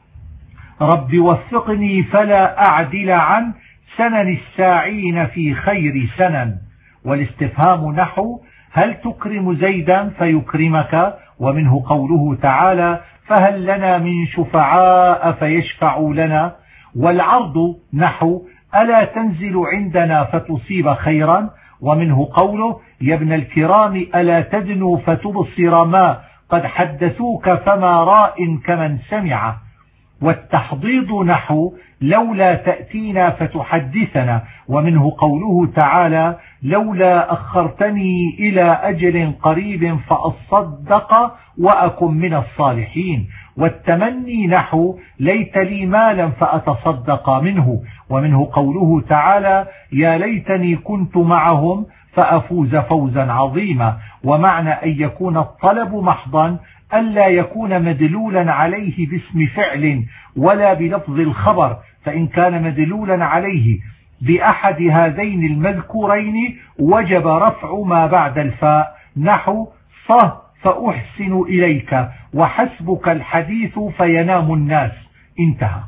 رب وفقني فلا أعدل عن سنن الساعين في خير سنن. والاستفهام نحو هل تكرم زيدا فيكرمك، ومنه قوله تعالى فهل لنا من شفعاء فيشفعوا لنا. والعرض نحو ألا تنزل عندنا فتصيب خيرا، ومنه قوله يا ابن الكرام ألا تدنو فتبصر ما قد حدثوك فما راء كمن سمع. والتحضيض نحو لولا تأتينا فتحدثنا، ومنه قوله تعالى لولا أخرتني إلى أجل قريب فأصدق وأكن من الصالحين. والتمني نحو ليت لي مالا فأتصدق منه، ومنه قوله تعالى يا ليتني كنت معهم فأفوز فوزا عظيما. ومعنى أن يكون الطلب محضا ألا يكون مدلولا عليه باسم فعل ولا بلفظ الخبر، فإن كان مدلولا عليه بأحد هذين المذكورين وجب رفع ما بعد الفاء نحو فأحسن إليك وحسبك الحديث فينام الناس، انتهى.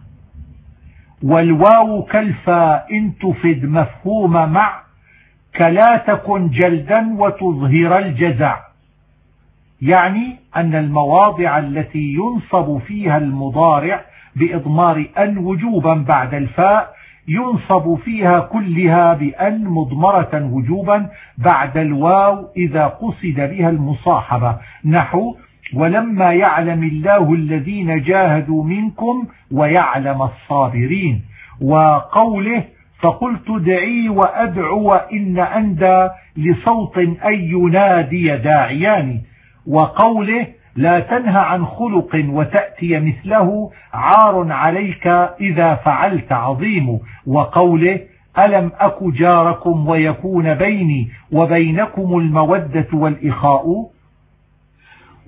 والواو كالفاء إن تفد مفهوم مع كلا تكن جلدا وتظهر الجزع، يعني أن المواضع التي ينصب فيها المضارع بإضمار أن وجوبا بعد الفاء ينصب فيها كلها بأن مضمرة وجوبا بعد الواو إذا قصد بها المصاحبة نحو ولما يعلم الله الذين جاهدوا منكم ويعلم الصابرين. وقوله فقلت دعي وأدعو إن أندى لصوت أن ينادي داعيان. وقوله لا تنهى عن خلق وتأتي مثله عار عليك إذا فعلت عظيم. وقوله ألم أك جاركم ويكون بيني وبينكم المودة والإخاء.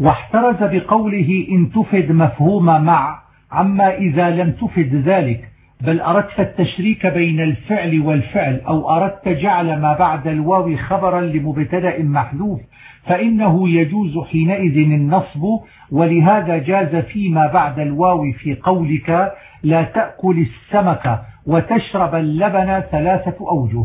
واحترز بقوله إن تفد مفهوم مع عما إذا لم تفد ذلك، بل أردت التشريك بين الفعل والفعل، أو أردت جعل ما بعد الواو خبرا لمبتدأ محذوف، فإنه يجوز حينئذ النصب. ولهذا جاز فيما بعد الواو في قولك لا تأكل السمك وتشرب اللبن 3 أوجه: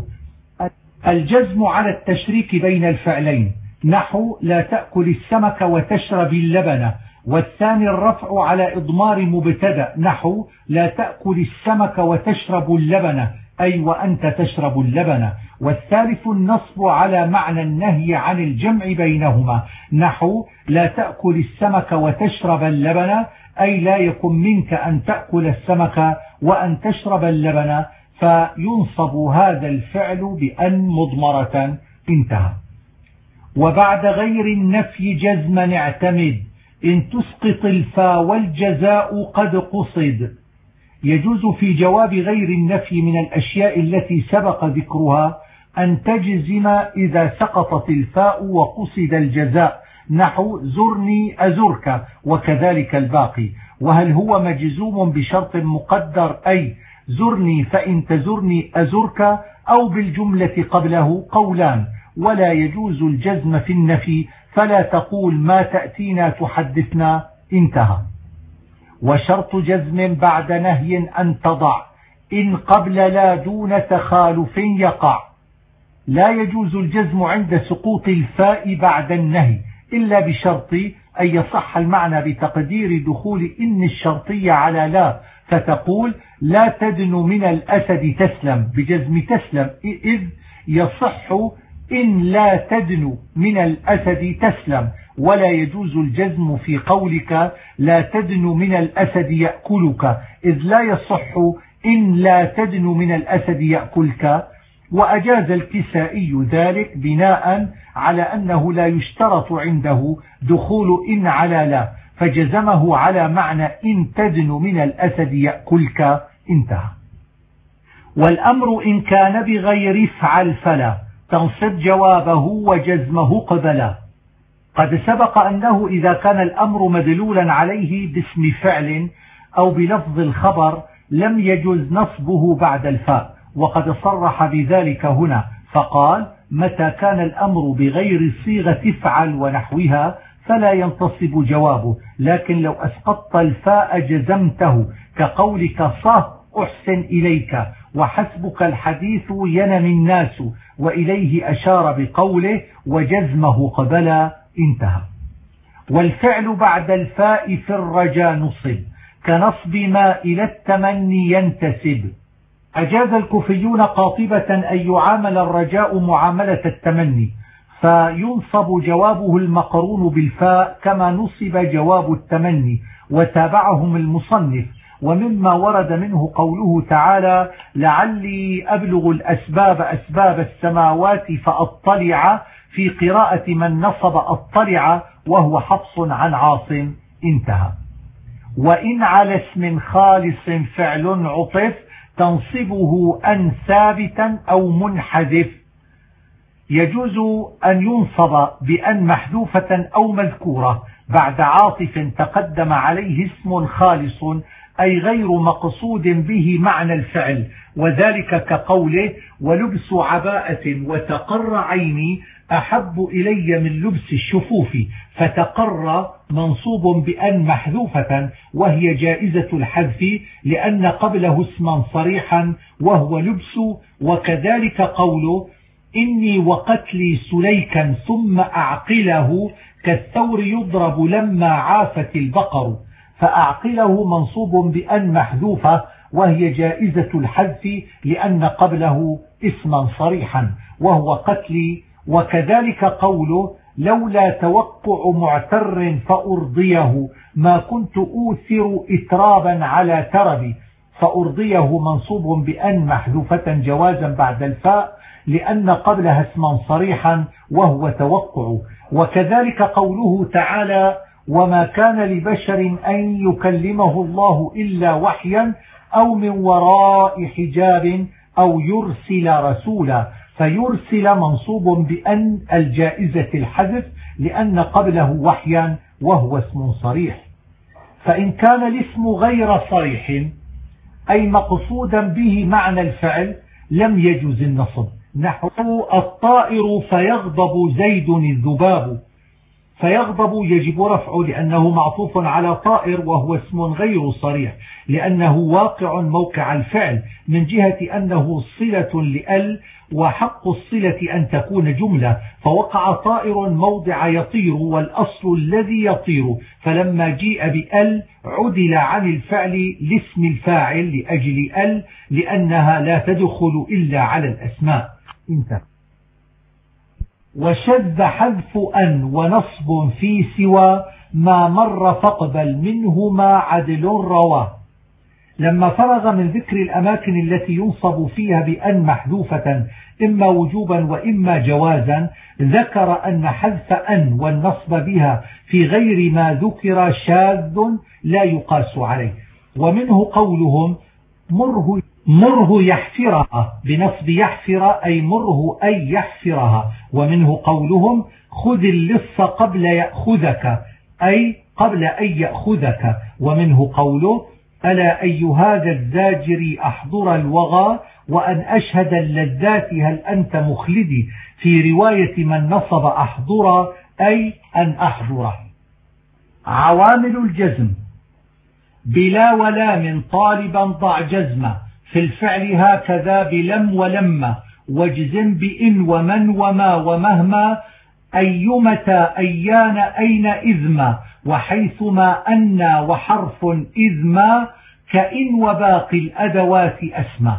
الجزم على التشريك بين الفعلين نحو لا تأكل السمك وتشرب اللبن، والثاني الرفع على إضمار مبتدأ نحو لا تأكل السمك وتشرب اللبن أي وأنت تشرب اللبن، والثالث النصب على معنى النهي عن الجمع بينهما نحو لا تأكل السمك وتشرب اللبن أي لا يكن منك أن تأكل السمك وأن تشرب اللبن، فينصب هذا الفعل بأن مضمرة. انتهى. وبعد غير النفي جزما اعتمد إن تسقط الفاء والجزاء قد قصد. يجوز في جواب غير النفي من الأشياء التي سبق ذكرها أن تجزم إذا سقطت الفاء وقصد الجزاء نحو زرني أزرك، وكذلك الباقي. وهل هو مجزوم بشرط مقدر أي زرني فإن تزرني أزرك، أو بالجملة قبله قولان، ولا يجوز الجزم في النفي، فلا تقول ما تأتينا تحدثنا. انتهى. وشرط جزم بعد نهي أن تضع إن قبل لا دون تخالف يقع. لا يجوز الجزم عند سقوط الفاء بعد النهي إلا بشرط أن يصح المعنى بتقدير دخول إن الشرطية على لا، فتقول لا تدن من الأسد تسلم بجزم تسلم، إذ يصح إن لا تدن من الأسد تسلم. ولا يجوز الجزم في قولك لا تدن من الأسد يأكلك، إذ لا يصح إن لا تدن من الأسد يأكلك. وأجاز الكسائي ذلك بناء على أنه لا يشترط عنده دخول إن على لا، فجزمه على معنى إن تدن من الأسد يأكلك. انتهى. والأمر إن كان بغير افعل فلا تنصب جوابه وجزمه قبلا. قد سبق أنه إذا كان الأمر مدلولا عليه باسم فعل أو بلفظ الخبر لم يجوز نصبه بعد الفاء، وقد صرح بذلك هنا فقال متى كان الأمر بغير صيغة افعل ونحوها فلا ينتصب جوابه، لكن لو أسقطت الفاء جزمته كقولك صه أحسن إليك وحسبك الحديث ينمي الناس، وإليه أشار بقوله وجزمه قبلا. انتهى. والفعل بعد الفاء في الرجاء نصب كنصب ما إلى التمني ينتسب. أجاز الكوفيون قاطبة أن يعامل الرجاء معاملة التمني، فينصب جوابه المقرون بالفاء كما نصب جواب التمني، وتابعهم المصنف. ومما ورد منه قوله تعالى لعلي أبلغ الأسباب أسباب السماوات فأطلع، في قراءة من نصب أطلع وهو حفص عن عاصم. انتهى. وإن على اسم خالص فعل عطف تنصبه أن ثابتا أو منحذف. يجوز أن ينصب بأن محذوفة أو مذكورة بعد عاطف تقدم عليه اسم خالص أي غير مقصود به معنى الفعل، وذلك كقوله ولبس عباءة وتقر عيني أحب إلي من لبس الشفوف، فتقر منصوب بأن محذوفة وهي جائزة الحذف لأن قبله اسما صريحا وهو لبس. وكذلك قوله إني وقتلي سليكا ثم أعقله كالثور يضرب لما عافت البقر، فأعقله منصوب بأن محذوفة وهي جائزة الحذف لأن قبله اسما صريحا وهو قتلي. وكذلك قوله لولا توقع معتر فأرضيه ما كنت أوثر إترابا على تربي، فأرضيه منصوب بأن محذوفة جوازا بعد الفاء لأن قبلها اسما صريحا وهو توقع. وكذلك قوله تعالى وما كان لبشر أن يكلمه الله إلا وحيا أو من وراء حجاب أو يرسل رسولا، فيرسل منصوب بأن الجائزة الحذف لأن قبله وحيا وهو اسم صريح. فإن كان الاسم غير صريح أي مقصودا به معنى الفعل لم يجوز النصب. نحو الطائر فيغضب زيد الذباب، فيغضب يجب رفعه لأنه معطوف على طائر وهو اسم غير صريح لأنه واقع موقع الفعل من جهة أنه صلة لأل، وحق الصلة أن تكون جملة، فوقع طائر موضع يطير والأصل الذي يطير، فلما جيء بأل عدل عن الفعل لاسم الفاعل لأجل أل لأنها لا تدخل إلا على الأسماء. انتهى. وشذ حذف أن ونصب في سوى ما مر فاقبل منهما عدل رواه. لما فرغ من ذكر الأماكن التي ينصب فيها بأن محذوفة إما وجوبا وإما جوازا، ذكر أن حذف أن والنصب بها في غير ما ذكر شاذ لا يقاس عليه. ومنه قولهم مره يحفرها بنصب يحفر أي مره أي يحفرها. ومنه قولهم خذ اللص قبل يأخذك أي قبل أن يأخذك. ومنه قوله ألا أي هذا الزاجر أحضر الوغى وأن أشهد اللذات هل أنت مخلدي، في رواية من نصب أحضر أي أن أحضره. عوامل الجزم بلا ولا من طالبا ضع جزمة، في الفعل هكذا بلم ولما، واجزم بإن ومن وما ومهما، أيمتى أيان أين إذما، وحيثما أن وحرف إذما، كإن وباقي الأدوات أسمى.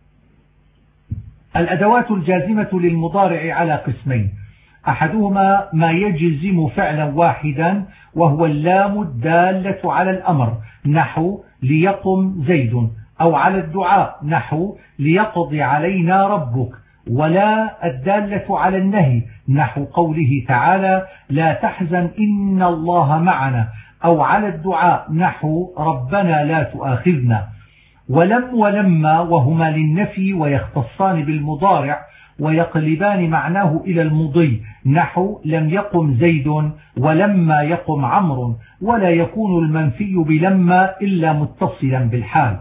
الأدوات الجازمة للمضارع على قسمين، أحدهما ما يجزم فعلا واحدا وهو اللام الدالة على الأمر نحو ليقم زيد، أو على الدعاء نحو ليقضي علينا ربك، ولا الدالة على النهي نحو قوله تعالى لا تحزن إن الله معنا، أو على الدعاء نحو ربنا لا تؤاخذنا. ولم ولما وهما للنفي ويختصان بالمضارع ويقلبان معناه إلى المضي نحو لم يقم زيد ولما يقم عمرو، ولا يكون المنفي بلما إلا متصلا بالحال.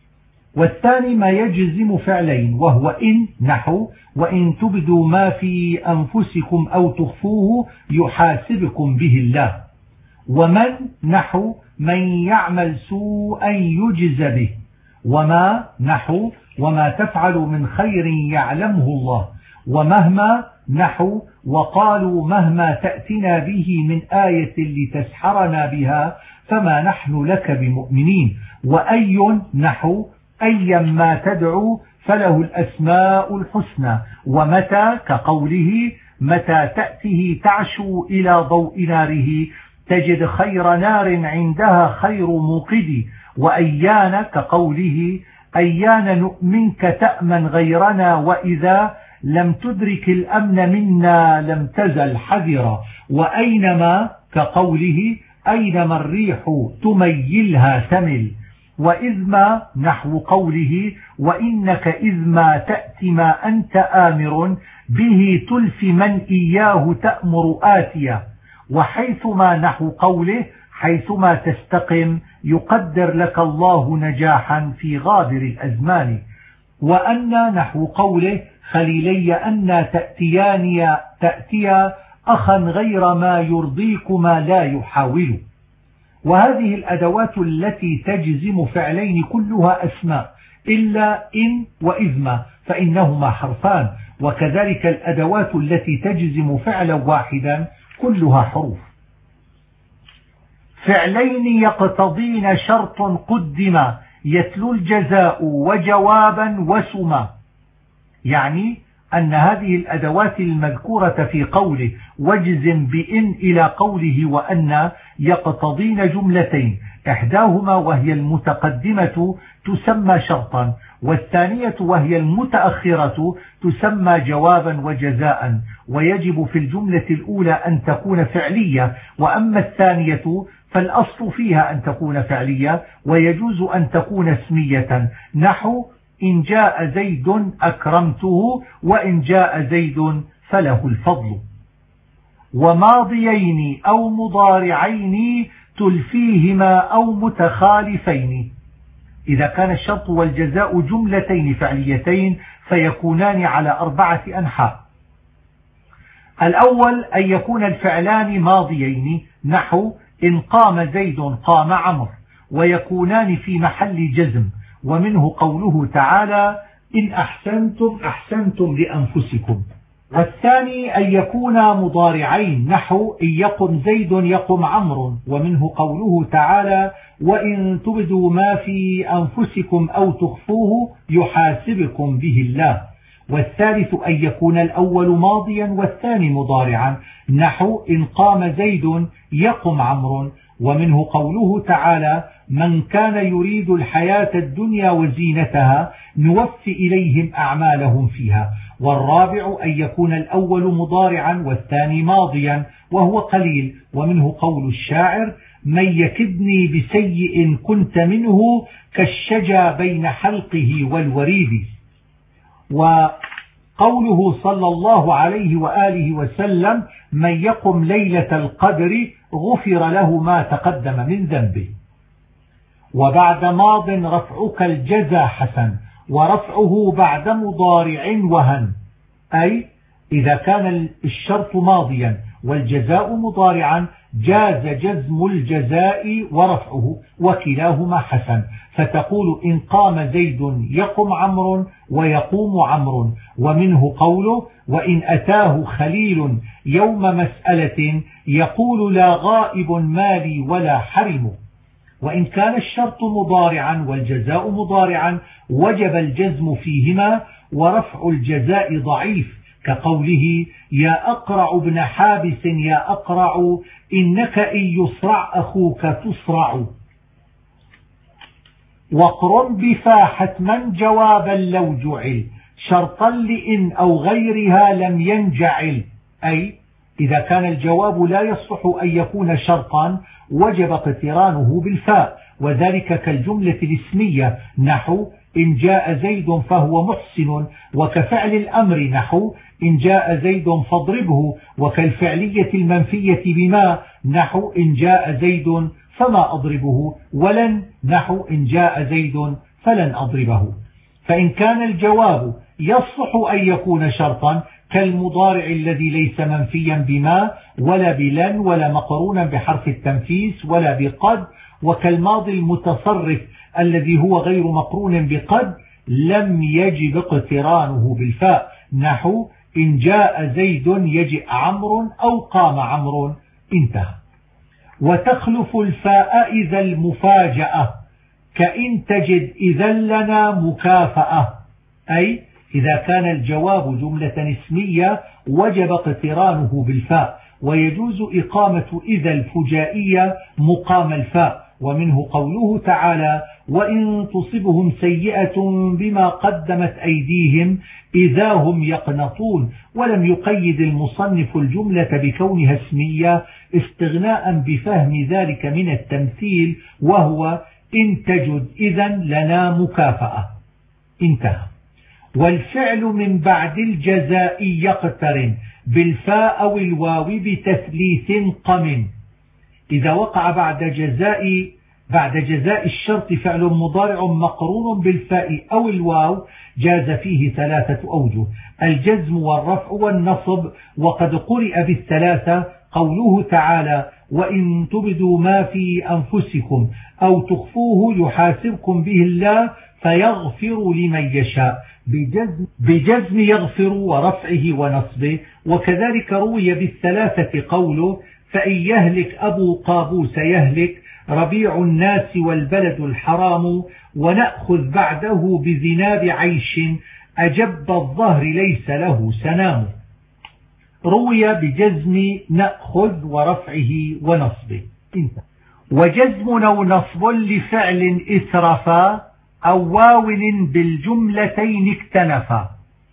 والثاني ما يجزم فعلين وهو إن نحو وإن تبدوا ما في أنفسكم أو تخفوه يحاسبكم به الله، ومن نحو من يعمل سوءا يجز به، وما نحو وما تفعل من خير يعلمه الله، ومهما نحو وقالوا مهما تأتنا به من آية لتسحرنا بها فما نحن لك بمؤمنين، وأي نحو أيا ما تدعو فله الأسماء الحسنى، ومتى كقوله متى تأته تعشو إلى ضوء ناره تجد خير نار عندها خير موقد، وأيان كقوله أيان نؤمنك تأمن غيرنا وإذا لم تدرك الأمن منا لم تزل حذرا، وأينما كقوله أينما الريح تميلها تمل، وإذما نحو قوله وإنك إذما تأتي ما أنت آمر به تلف من إياه تأمر آتيا، وحيثما نحو قوله حيثما تستقم يقدر لك الله نجاحا في غابر الأزمان، وأن نحو قوله خليلي أن تأتيا أخا غير ما يرضيكما لا يحاول. وهذه الأدوات التي تجزم فعلين كلها أسماء إلا إن وإذما فإنهما حرفان، وكذلك الأدوات التي تجزم فعلا واحدا كلها حروف. فعلين يقتضين شرط قدما يتلو الجزاء وجوابا وسما، يعني أن هذه الأدوات المذكورة في قوله واجزم بإن إلى قوله وأن يقتضين جملتين، إحداهما وهي المتقدمة تسمى شرطا، والثانية وهي المتأخرة تسمى جوابا وجزاء، ويجب في الجملة الأولى أن تكون فعلية، وأما الثانية فالأصل فيها أن تكون فعلية ويجوز أن تكون اسمية نحو إن جاء زيد أكرمته وإن جاء زيد فله الفضل. وماضيين أو مضارعين تلفيهما أو متخالفين، إذا كان الشرط والجزاء جملتين فعليتين فيكونان على 4 أنحاء. الأول أن يكون الفعلان ماضيين، نحو إن قام زيد قام عمرو، ويكونان في محل جزم، ومنه قوله تعالى إن أحسنتم أحسنتم لأنفسكم. والثاني أن يكون مضارعين، نحو إن يقم زيد يقم عمرو، ومنه قوله تعالى وإن تبدوا ما في أنفسكم أو تخفوه يحاسبكم به الله. والثالث أن يكون الأول ماضيا والثاني مضارعا، نحو إن قام زيد يقم عمرو، ومنه قوله تعالى من كان يريد الحياة الدنيا وزينتها نوفي إليهم أعمالهم فيها. والرابع أن يكون الأول مضارعا والثاني ماضيا، وهو قليل، ومنه قول الشاعر من يكدني بسيء كنت منه كالشجا بين حلقه والوريد. وقوله صلى الله عليه وآله وسلم من يقم ليلة القدر غفر له ما تقدم من ذنبه. وبعد ماض رفعك الجزا حسن، ورفعه بعد مضارع وهن، أي إذا كان الشرط ماضيا والجزاء مضارعا جاز جزم الجزاء ورفعه، وكلاهما حسن، فتقول إن قام زيد يقم عمرو ويقوم عمرو. ومنه قوله وإن أتاه خليل يوم مسألة يقول لا غائب مالي ولا حرم. وإن كان الشرط مضارعا والجزاء مضارعا وجب الجزم فيهما، ورفع الجزاء ضعيف، كقوله يا أقرع ابن حابس يا أقرع إنك إن يصرع أخوك تصرع. وقرن بفا حتما جوابا لو جعل شرطا لإن أو غيرها لم ينجعل، أي إذا كان الجواب لا يصح أن يكون شرطا وجب اقترانه بالفاء، وذلك كالجملة الاسمية نحو إن جاء زيد فهو محسن، وكفعل الأمر نحو إن جاء زيد فاضربه، وكالفعلية المنفية بما نحو إن جاء زيد فما أضربه، ولن نحو إن جاء زيد فلن أضربه. فإن كان الجواب يصح أن يكون شرطا كالمضارع الذي ليس منفيا بما ولا بلن ولا مقرونا بحرف التنفيس ولا بقد، وكالماضي المتصرف الذي هو غير مقرون بقد، لم يجب اقترانه بالفاء، نحو إن جاء زيد يجئ عمرو أو قام عمرو، انتهى. وتخلف الفاء إذا المفاجأة، كإن تجد إذا لنا مكافأة، أي إذا كان الجواب جملة اسمية وجب اقترانه بالفاء، ويجوز إقامة إذا الفجائية مقام الفاء. ومنه قوله تعالى وإن تصبهم سيئة بما قدمت أيديهم إذا هم يقنطون، ولم يقيد المصنف الجملة بكونها اسمية استغناء بفهم ذلك من التمثيل، وهو إن تجد إذا لنا مكافأة، انتهى. والفعل من بعد الجزاء يقترن بالفاء أو الواو بتثليث قم. إذا وقع بعد جزاء الشرط فعل مضارع مقرون بالفاء أو الواو جاز فيه 3 أوجه: الجزم والرفع والنصب، وقد قرئ بالثلاثة قوله تعالى وإن تبدوا ما في أنفسكم أو تخفوه يحاسبكم به الله فيغفر لمن يشاء، بجزم يغفر ورفعه ونصبه. وكذلك روي بالثلاثة قوله فإن يهلك أبو قابوس يهلك ربيع الناس والبلد الحرام ونأخذ بعده بذناب عيش أجب الظهر ليس له سنام. روي بجزم نأخذ ورفعه ونصبه. وجزم أو نصب لفعل إسرفا أو واول بالجملتين اكتنفا.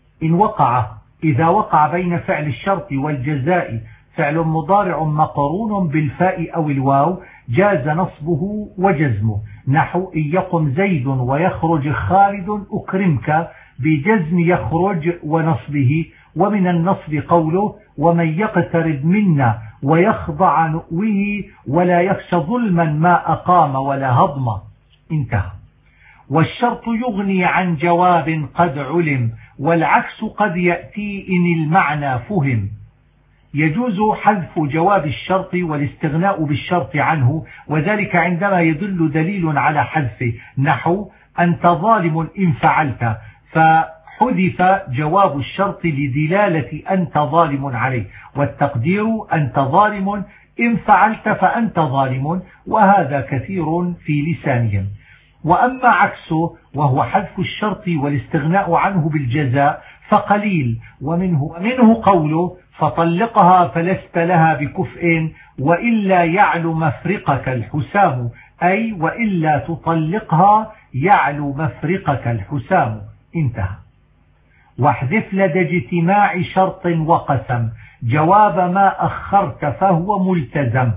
إذا وقع بين فعل الشرط والجزاء فعل مضارع مقرون بالفاء أو الواو جاز نصبه وجزمه، نحو إن يقم زيد ويخرج خالد أكرمك بجزم يخرج ونصبه. ومن النصب قوله ومن يقترب منا ويخضع نؤوه ولا يخشى ظلما ما أقام ولا هضم، انتهى. والشرط يغني عن جواب قد علم، والعكس قد يأتي إن المعنى فهم. يجوز حذف جواب الشرط والاستغناء بالشرط عنه، وذلك عندما يدل دليل على حذفه، نحو أنت ظالم إن فعلت، فحذف جواب الشرط لدلالة أنت ظالم عليه، والتقدير أنت ظالم إن فعلت فأنت ظالم، وهذا كثير في لسانهم. وأما عكسه وهو حذف الشرط والاستغناء عنه بالجزاء فقليل، ومنه قوله فطلقها فلست لها بكفء وإلا يعلو مفرقك الحسام، أي وإلا تطلقها يعلو مفرقك الحسام. انتهى. واحذف لدى اجتماع شرط وقسم جواب ما أخرت فهو ملتزم.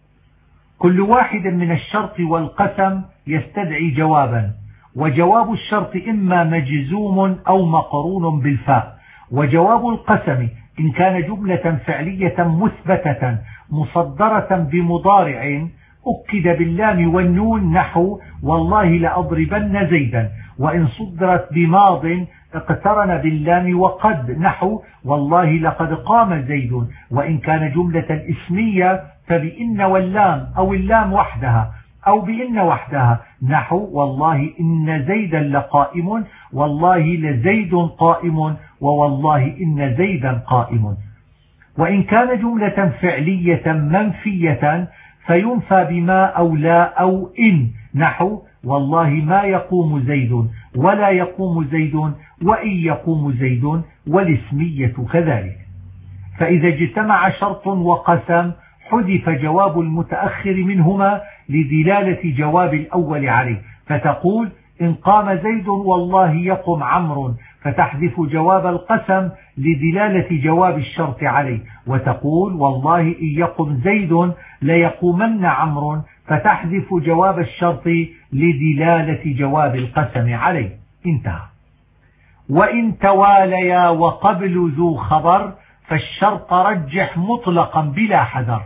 كل واحد من الشرط والقسم يستدعي جوابا، وجواب الشرط إما مجزوم أو مقرون بالفاء، وجواب القسم إن كان جملة فعلية مثبتة مصدرة بمضارع أكد باللام والنون، نحو والله لأضربن زيدا، وإن صدرت بماض اقترن باللام وقد، نحو والله لقد قام زيد. وإن كان جملة اسمية فبإن واللام أو اللام وحدها أو بإن وحدها، نحو والله إن زيدا لقائم، والله لزيد قائم، ووالله إن زيدا قائم. وإن كان جملة فعلية منفية فينفى بما أو لا أو إن، نحو والله ما يقوم زيد ولا يقوم زيد وإن يقوم زيد، والاسمية كذلك. فإذا اجتمع شرط وقسم حذف جواب المتأخر منهما لدلالة جواب الأول عليه، فتقول إن قام زيد والله يقم عمرو، فتحذف جواب القسم لدلالة جواب الشرط عليه، وتقول والله إن يقم زيد ليقومن عمرو، فتحذف جواب الشرط لدلالة جواب القسم عليه. انتهى. وإن تواليا وقبل ذو خبر فالشرط رجح مطلقا بلا حذر،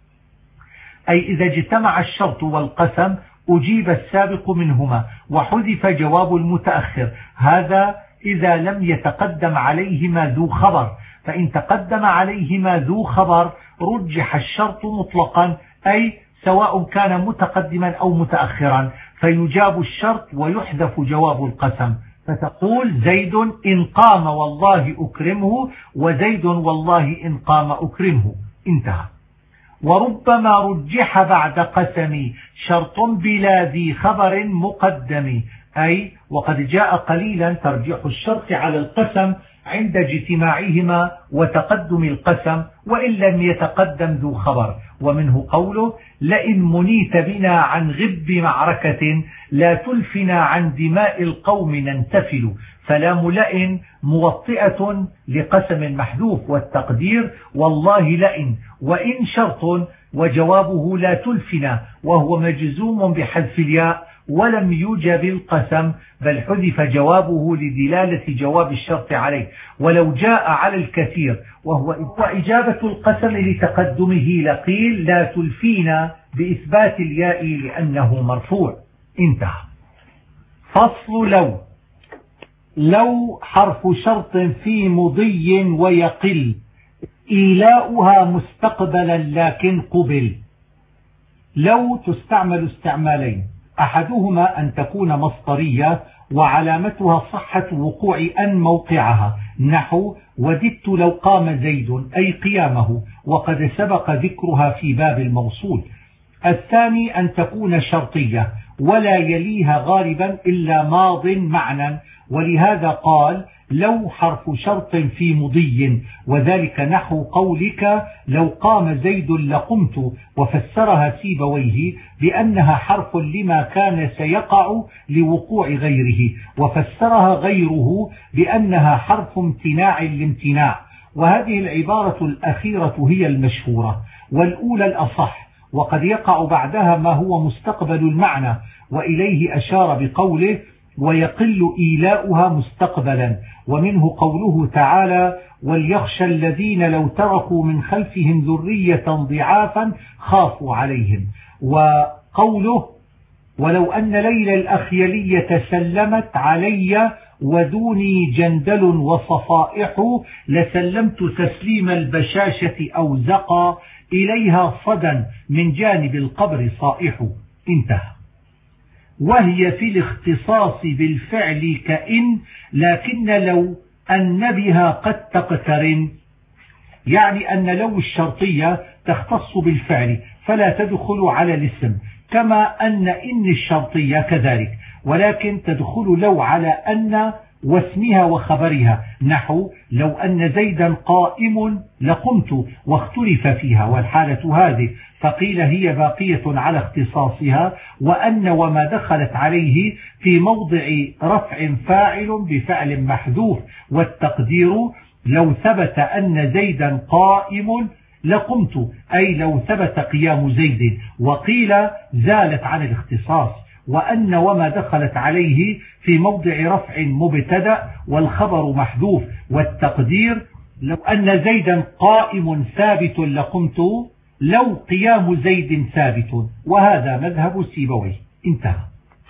أي إذا اجتمع الشرط والقسم أجيب السابق منهما وحذف جواب المتأخر، هذا إذا لم يتقدم عليهما ذو خبر، فإن تقدم عليهما ذو خبر رجح الشرط مطلقا، أي سواء كان متقدما أو متأخرا، فيجاب الشرط ويحذف جواب القسم، فتقول زيد إن قام والله أكرمه، وزيد والله إن قام أكرمه. انتهى. وربما رجح بعد قسم شرط بلا ذي خبر مقدم، أي وقد جاء قليلا ترجيح الشرط على القسم عند اجتماعهما وتقدم القسم وإن لم يتقدم ذو خبر. ومنه قوله لئن منيت بنا عن غب معركة لا تلفنا عن دماء القوم ننتفل، فلام لئن موطئة لقسم محذوف، والتقدير والله لئن، وإن شرط وجوابه لا تلفنا، وهو مجزوم بحذف الياء ولم يوجب القسم بل حذف جوابه لدلالة جواب الشرط عليه، ولو جاء على الكثير وهو إجابة القسم لتقدمه لقيل لا تلفينا بإثبات الياء لأنه مرفوع. انتهى. فصل لو حرف شرط في مضي ويقل إيلاؤها مستقبلا لكن قبل. لو تستعمل استعمالين، أحدهما أن تكون مصدرية وعلامتها صحة وقوع أن موقعها، نحو وددت لو قام زيد أي قيامه، وقد سبق ذكرها في باب الموصول. الثاني أن تكون شرطية ولا يليها غالبا إلا ماض معنى، ولهذا قال لو حرف شرط في مضي، وذلك نحو قولك لو قام زيد لقمت، وفسرها سيبويه بأنها حرف لما كان سيقع لوقوع غيره، وفسرها غيره بأنها حرف امتناع لامتناع. وهذه العبارة الأخيرة هي المشهورة، والأولى الأصح، وقد يقع بعدها ما هو مستقبل المعنى، وإليه أشار بقوله ويقل إيلاؤها مستقبلا. ومنه قوله تعالى وليخشى الذين لو تركوا من خلفهم ذرية ضعافا خافوا عليهم، وقوله ولو أن ليلى الأخيلية سلمت علي ودوني جندل وصفائح لسلمت تسليم البشاشة أو زقى إليها صدى من جانب القبر صائح. انتهى. وهي في الاختصاص بالفعل كإن، لكن لو أن بها قد تقترن، يعني أن لو الشرطية تختص بالفعل فلا تدخل على الاسم، كما أن الشرطية كذلك، ولكن تدخل لو على أن واسمها وخبرها، نحو لو أن زيدا قائم لقمت، واختلف فيها والحالة هذه، فقيل هي باقية على اختصاصها، وأن وما دخلت عليه في موضع رفع فاعل بفعل محذوف، والتقدير لو ثبت أن زيدا قائم لقمت، أي لو ثبت قيام زيد، وقيل زالت عن الاختصاص، وأن وما دخلت عليه في موضع رفع مبتدأ والخبر محذوف، والتقدير لو أن زيدا قائم ثابت لقمت، لو قيام زيد ثابت، وهذا مذهب سيبويه. انتهى.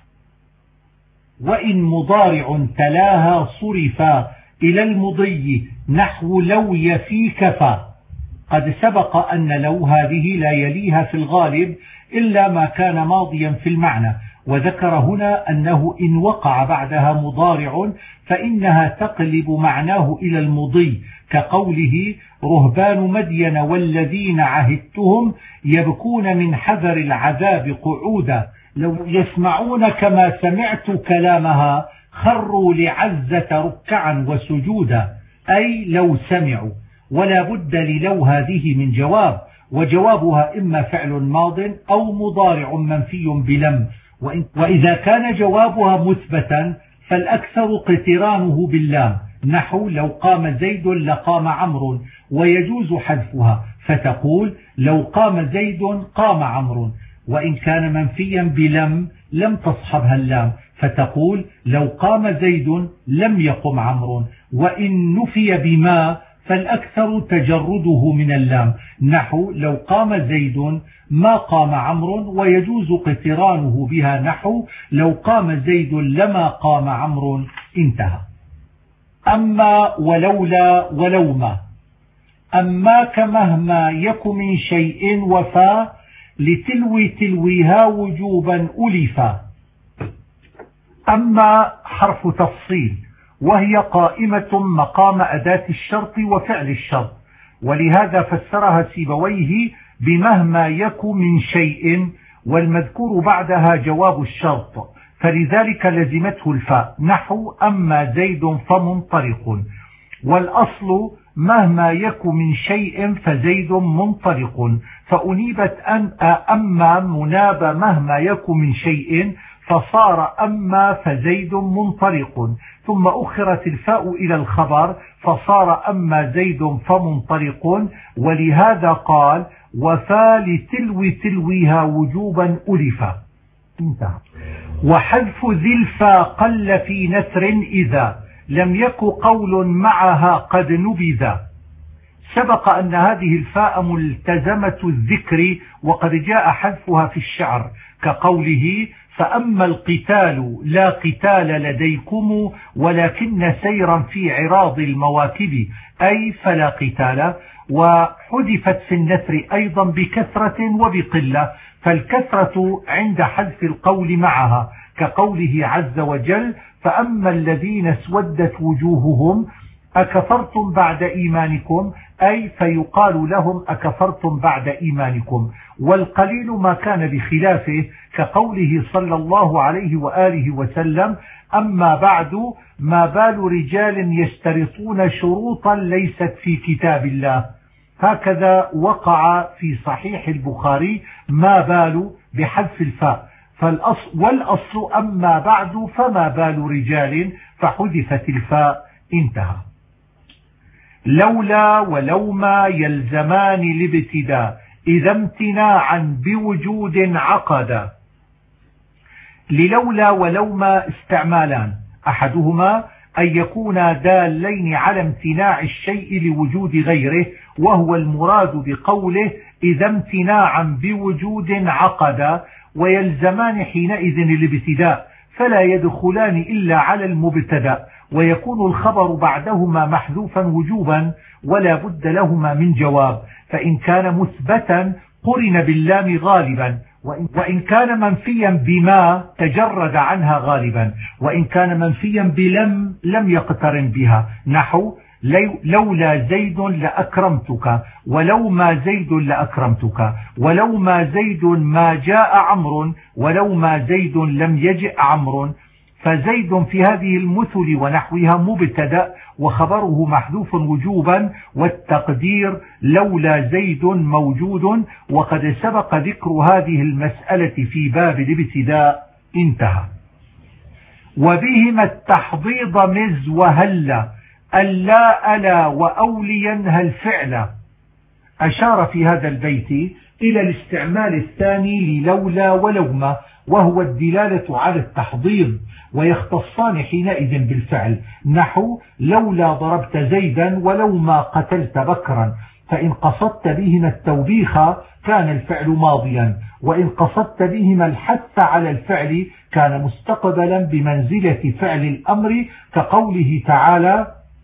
وإن مضارع تلاها صرفا إلى المضي نحو لو يفي كفى. قد سبق أن لو هذه لا يليها في الغالب إلا ما كان ماضيا في المعنى، وذكر هنا أنه إن وقع بعدها مضارع فإنها تقلب معناه إلى المضي، كقوله رهبان مدين والذين عهدتهم يبكون من حذر العذاب قعودا، لو يسمعون كما سمعت كلامها خروا لعزة ركعا وسجودا، أي لو سمعوا. ولا بد للو هذه من جواب، وجوابها إما فعل ماض أو مضارع منفي بلم، وإذا كان جوابها مثبتا فالأكثر اقترانه باللام، نحو لو قام زيد لقام عمرو، ويجوز حذفها فتقول لو قام زيد قام عمرو. وإن كان منفيا بلم لم تصحبها اللام فتقول لو قام زيد لم يقم عمرو. وإن نفي بما فالأكثر تجرده من اللام، نحو لو قام زيد ما قام عمرو، ويجوز اقترانه بها، نحو لو قام زيد لما قام عمرو. انتهى. أما ولولا ولوما. أما كمهما يك من شيء وفا لتلويها وجوبا ألفا. أما حرف تفصيل، وهي قائمة مقام أداة الشرط وفعل الشرط، ولهذا فسرها سيبويه بمهما يك من شيء، والمذكور بعدها جواب الشرط، فلذلك لزمته الفاء، نحو أما زيد فمنطلق. والأصل مهما يك من شيء فزيد منطلق، فأنيبت أما مناب مهما يك من شيء فصار أما فزيد منطلق، ثم أخرت الفاء إلى الخبر فصار أما زيد فمنطلق، ولهذا قال وفا تلويها وجوبا ألفا. انتهى. وحذف ذي الفا قل في نثر إذا لم يك قول معها قد نبذ. سبق أن هذه الفاء ملتزمة الذكر، وقد جاء حذفها في الشعر كقوله فأما القتال لا قتال لديكم ولكن سيرا في عراض المواكب، أي فلا قتال. وحذفت في النثر أيضا بكثرة وبقلة، فالكثرة عند حذف القول معها كقوله عز وجل فأما الذين اسودت وجوههم أكفرتم بعد إيمانكم، أي فيقال لهم أكفرتم بعد إيمانكم. والقليل ما كان بخلافه كقوله صلى الله عليه وآله وسلم أما بعد ما بال رجال يشترطون شروطا ليست في كتاب الله. هكذا وقع في صحيح البخاري ما بال بحذف الفاء، والأصل أما بعد فما بال رجال فحذفت الفاء. انتهى. لولا ولوما يلزمان الابتداء إذا امتناعا بوجود عقدا. للولا ولوما استعمالان، أحدهما أن يكونا دالين على امتناع الشيء لوجود غيره، وهو المراد بقوله إذا امتناعا بوجود عقدا، ويلزمان حينئذ الابتداء، فلا يدخلان إلا على المبتدأ، ويكون الخبر بعدهما محذوفا وجوبا ولا بد لهما من جواب. فإن كان مثبتا قرن باللام غالبا، وإن كان منفيا بما تجرد عنها غالبا، وإن كان منفيا بلم لم يقترن بها، نحو لولا زيد لأكرمتك، ولو ما زيد لأكرمتك، ولو ما زيد ما جاء عمرو، ولو ما زيد لم يجئ عمرو. فزيد في هذه المثل ونحوها مبتدأ وخبره محذوف وجوبا، والتقدير لولا زيد موجود، وقد سبق ذكر هذه المسألة في باب الابتداء. انتهى. وبهما التحضيض مز وهلا ألا ألا وأوليا هل فعلا. أشار في هذا البيت إلى الاستعمال الثاني للولا ولوما، وهو الدلالة على التحضيض، ويختصان حينئذ بالفعل، نحو لولا ضربت زيدا ولو ما قتلت بكرا. فإن قصدت بهما التوبيخ كان الفعل ماضيا، وإن قصدت بهما الحث على الفعل كان مستقبلا بمنزلة فعل الأمر، كقوله تعالى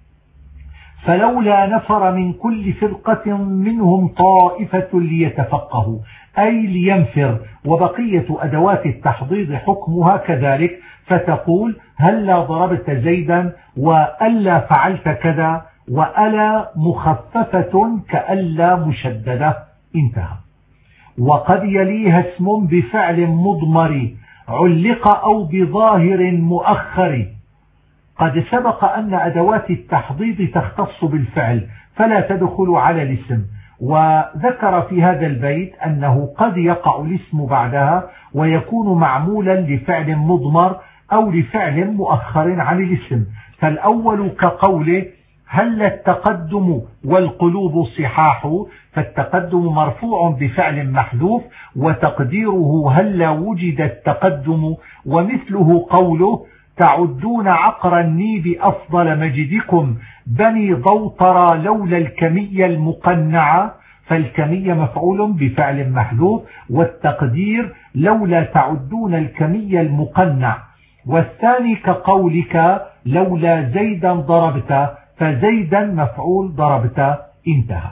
فلولا نفر من كل فرقة منهم طائفة ليتفقهوا، أي لينفر. وبقية أدوات التحضيض حكمها كذلك، فتقول هلا ضربت زيدا، وألا فعلت كذا، وألا مخففة كألا مشددة. انتهى. وقد يليها اسم بفعل مضمر علق أو بظاهر مؤخر. قد سبق أن أدوات التحضيض تختص بالفعل فلا تدخل على الاسم، وذكر في هذا البيت أنه قد يقع الاسم بعدها ويكون معمولا لفعل مضمر أو لفعل مؤخر عن الاسم. فالأول كقوله هل التقدم والقلوب صحاح، فالتقدم مرفوع بفعل محذوف وتقديره هل وجد التقدم. ومثله قوله تعدون عقر النيب أفضل مجدكم بني ضوطر لولا الكمية المقنعة، فالكمية مفعول بفعل محذوف، والتقدير لولا تعدون الكمية المقنع. والثاني كقولك لولا زيدا ضربت، فزيدا مفعول ضربت. انتهى.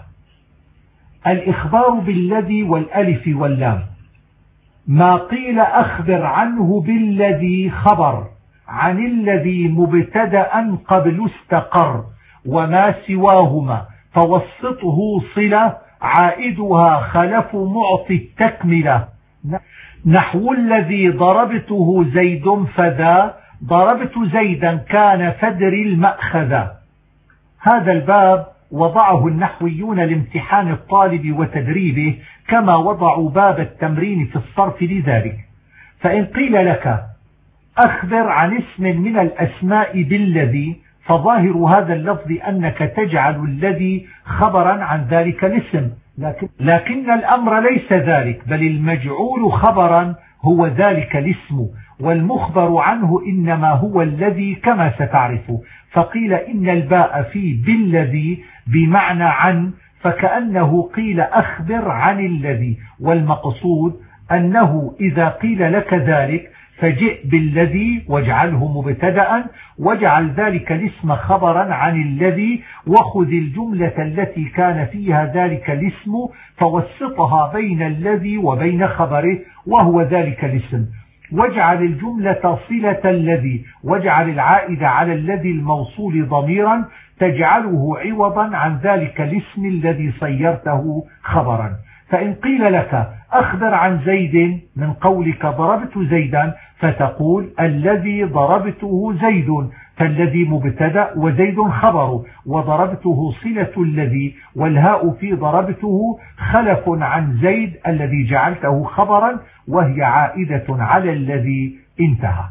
الإخبار بالذي والألف واللام. ما قيل أخبر عنه بالذي خبر عن الذي مبتدأ قبل استقر، وما سواهما فوسطه صلة عائدها خلف معطي التكملة، نحو الذي ضربته زيد فذا ضربت زيدا كان فدر المأخذ. هذا الباب وضعه النحويون لامتحان الطالب وتدريبه، كما وضعوا باب التمرين في الصرف لذلك. فإن قيل لك أخبر عن اسم من الأسماء بالذي، فظاهر هذا اللفظ أنك تجعل الذي خبرا عن ذلك الاسم، لكن الأمر ليس ذلك، بل المجعول خبرا هو ذلك الاسم، والمخبر عنه إنما هو الذي كما ستعرف. فقيل إن الباء في بالذي بمعنى عن، فكأنه قيل أخبر عن الذي، والمقصود أنه إذا قيل لك ذلك فجئ بالذي واجعله مبتدأ، واجعل ذلك الاسم خبرا عن الذي، وخذ الجملة التي كان فيها ذلك الاسم فوسطها بين الذي وبين خبره وهو ذلك الاسم، واجعل الجملة صلة الذي، واجعل العائد على الذي الموصول ضميرا تجعله عوضا عن ذلك الاسم الذي صيرته خبرا. فإن قيل لك أخبر عن زيد من قولك ضربت زيدا، فتقول الذي ضربته زيد، فالذي مبتدأ وزيد خبر، وضربته صلة الذي، والهاء في ضربته خلف عن زيد الذي جعلته خبرا، وهي عائدة على الذي. انتهى.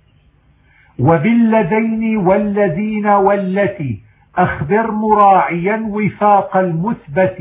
وبالذين والذين والتي أخبر مراعيا وفاق المثبت،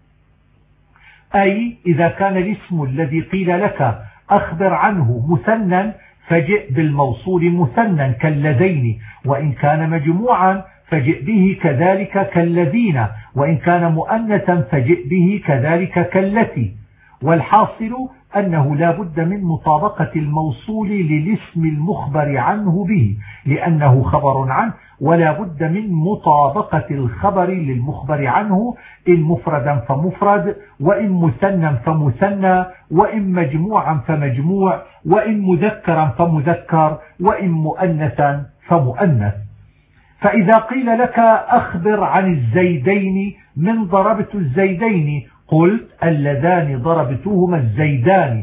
أي إذا كان الاسم الذي قيل لك أخبر عنه مثنى فجئ بالموصول مثنى كالذين، وإن كان مجموعا فجئ به كذلك كالذين، وإن كان مؤنثا فجئ به كذلك كالتي. والحاصل أنه لا بد من مطابقة الموصول للاسم المخبر عنه به لأنه خبر عنه، ولا بد من مطابقة الخبر للمخبر عنه، إن مفردا فمفرد، وإن مثنى فمثنى، وإن مجموعا فمجموع، وإن مذكرا فمذكر، وإن مؤنثا فمؤنث. فإذا قيل لك أخبر عن الزيدين من ضربت الزيدين قلت اللذان ضربتهما الزيدان.